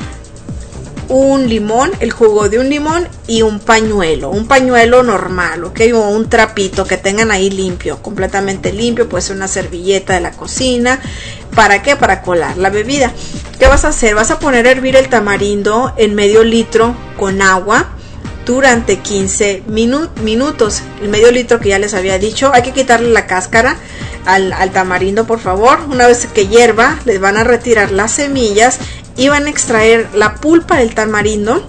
un limón, el jugo de un limón y un pañuelo normal, ¿ok? O un trapito que tengan ahí limpio, completamente limpio, puede ser una servilleta de la cocina. ¿Para qué? Para colar la bebida. ¿Qué vas a hacer? Vas a poner a hervir el tamarindo en medio litro con agua durante 15 minutos. El medio litro que ya les había dicho, hay que quitarle la cáscara al tamarindo, por favor. Una vez que hierva, les van a retirar las semillas y van a extraer la pulpa del tamarindo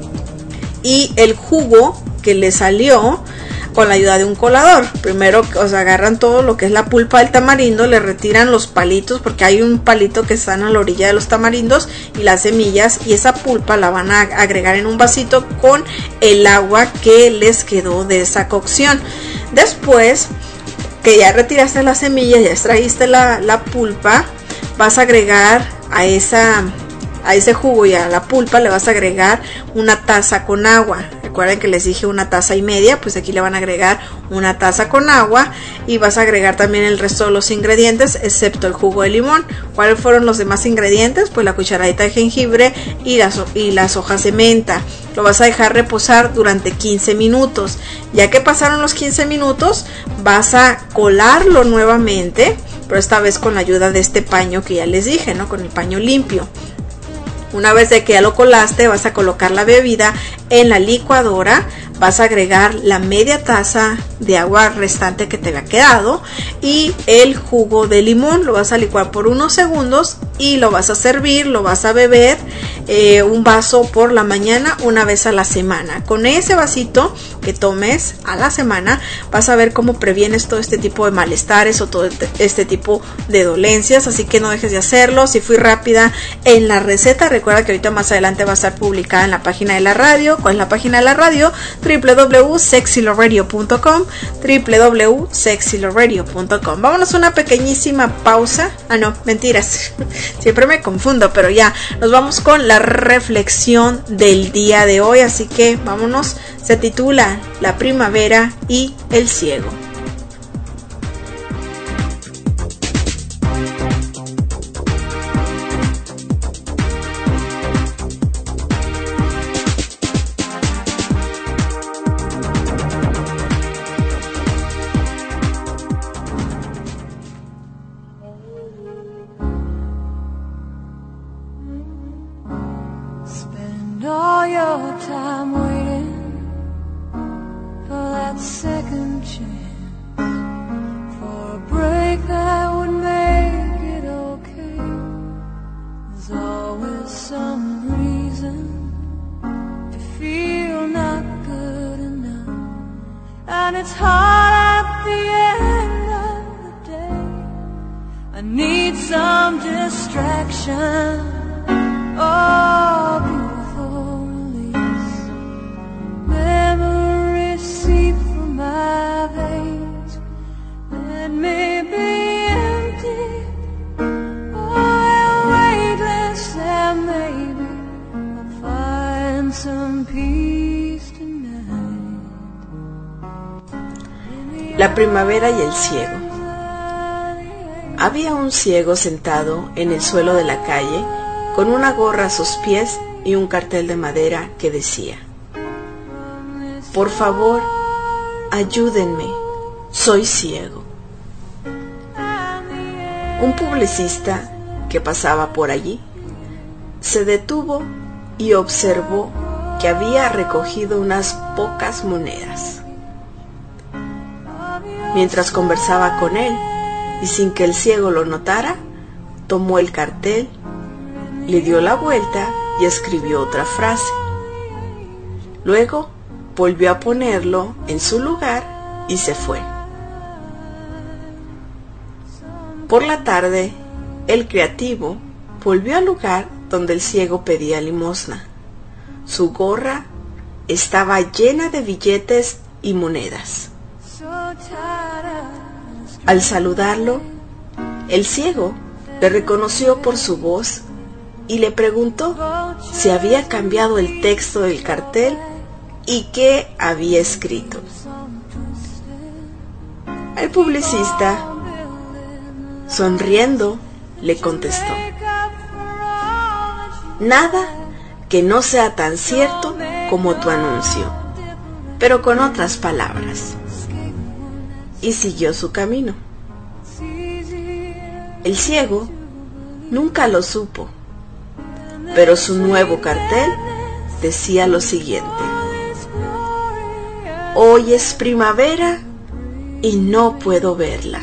y el jugo que le salió con la ayuda de un colador. Primero, agarran todo lo que es la pulpa del tamarindo, le retiran los palitos, porque hay un palito que están a la orilla de los tamarindos, y las semillas, y esa pulpa la van a agregar en un vasito con el agua que les quedó de esa cocción. Después que ya retiraste las semillas, ya extrajiste la pulpa, vas a agregar a ese jugo y a la pulpa le vas a agregar una taza con agua. Recuerden que les dije 1,5 tazas, pues aquí le van a agregar 1 taza con agua, y vas a agregar también el resto de los ingredientes excepto el jugo de limón. ¿Cuáles fueron los demás ingredientes? Pues la cucharadita de jengibre y las hojas de menta. Lo vas a dejar reposar durante 15 minutos. Ya que pasaron los 15 minutos, vas a colarlo nuevamente, pero esta vez con la ayuda de este paño que ya les dije, ¿no? Con el paño limpio. Una vez de que ya lo colaste, vas a colocar la bebida en la licuadora, vas a agregar la media taza de agua restante que te había quedado y el jugo de limón. Lo vas a licuar por unos segundos y lo vas a servir, lo vas a beber un vaso por la mañana, una vez a la semana. Con ese vasito que tomes a la semana, vas a ver cómo previenes todo este tipo de malestares o todo este tipo de dolencias, así que no dejes de hacerlo. Si fui rápida en la receta, recuerda que ahorita más adelante va a estar publicada en la página de la radio. ¿Cuál es la página de la radio? www.sexyloradio.com, www.sexyloradio.com. Vámonos a una pequeñísima pausa. No, mentiras, siempre me confundo, pero ya nos vamos con la reflexión del día de hoy, así que vámonos. Se titula La primavera y el ciego. Spend all your time waiting for that second chance, for a break that would make it okay. There's always some reason to feel not good enough, and it's hard at the end of the day. I need some distraction. Oh, beautiful release. Memories seep from my veins. Let me be empty. Oh, weightless, and maybe I'll find some peace tonight. La primavera y el ciego. Había un ciego sentado en el suelo de la calle con una gorra a sus pies y un cartel de madera que decía: por favor, ayúdenme, soy ciego. Un publicista que pasaba por allí se detuvo y observó que había recogido unas pocas monedas. Mientras conversaba con él, y sin que el ciego lo notara, tomó el cartel, le dio la vuelta y escribió otra frase. Luego volvió a ponerlo en su lugar y se fue. Por la tarde, el creativo volvió al lugar donde el ciego pedía limosna. Su gorra estaba llena de billetes y monedas. Al saludarlo, el ciego le reconoció por su voz y le preguntó si había cambiado el texto del cartel y qué había escrito. El publicista, sonriendo, le contestó: nada que no sea tan cierto como tu anuncio, pero con otras palabras. Y siguió su camino. El ciego nunca lo supo, pero su nuevo cartel decía lo siguiente: hoy es primavera y no puedo verla.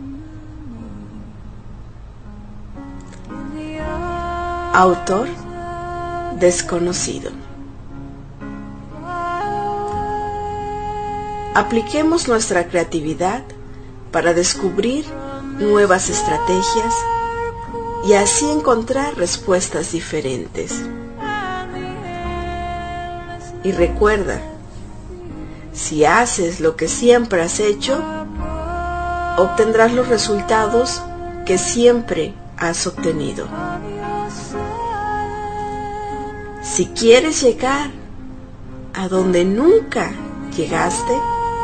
Autor desconocido. Apliquemos nuestra creatividad para descubrir nuevas estrategias y así encontrar respuestas diferentes. Y recuerda, si haces lo que siempre has hecho, obtendrás los resultados que siempre has obtenido. Si quieres llegar a donde nunca llegaste,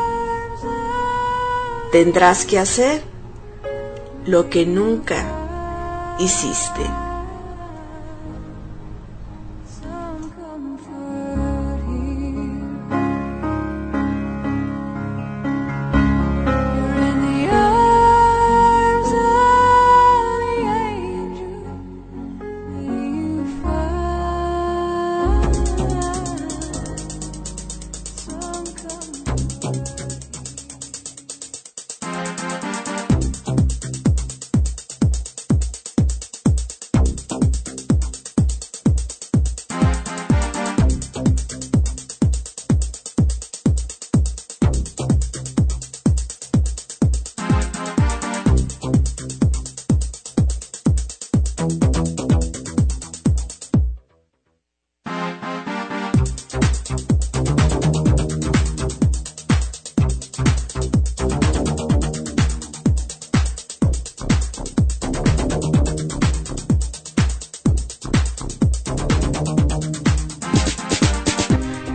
tendrás que hacer lo que nunca hiciste.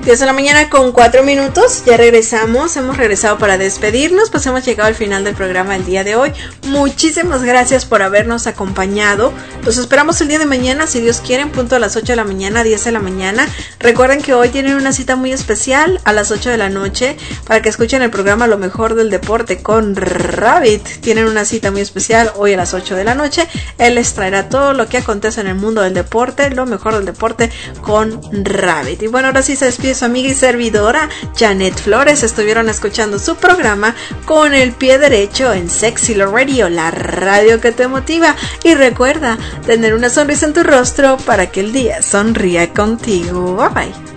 10 de la mañana con 4 minutos, ya regresamos, hemos regresado para despedirnos, pues hemos llegado al final del programa el día de hoy. Muchísimas gracias por habernos acompañado, los esperamos el día de mañana, si Dios quiere, en punto a las 8 de la mañana, 10 de la mañana. Recuerden que hoy tienen una cita muy especial a las 8 de la noche para que escuchen el programa Lo Mejor del Deporte con Rabbit. Tienen una cita muy especial hoy a las 8 de la noche, él les traerá todo lo que acontece en el mundo del deporte, lo mejor del deporte con Rabbit. Y bueno, ahora sí se despide su amiga y servidora Janet Flores. Estuvieron escuchando su programa Con el Pie Derecho en Sexy Love Radio, la radio que te motiva. Y recuerda tener una sonrisa en tu rostro para que el día sonría contigo. Bye bye.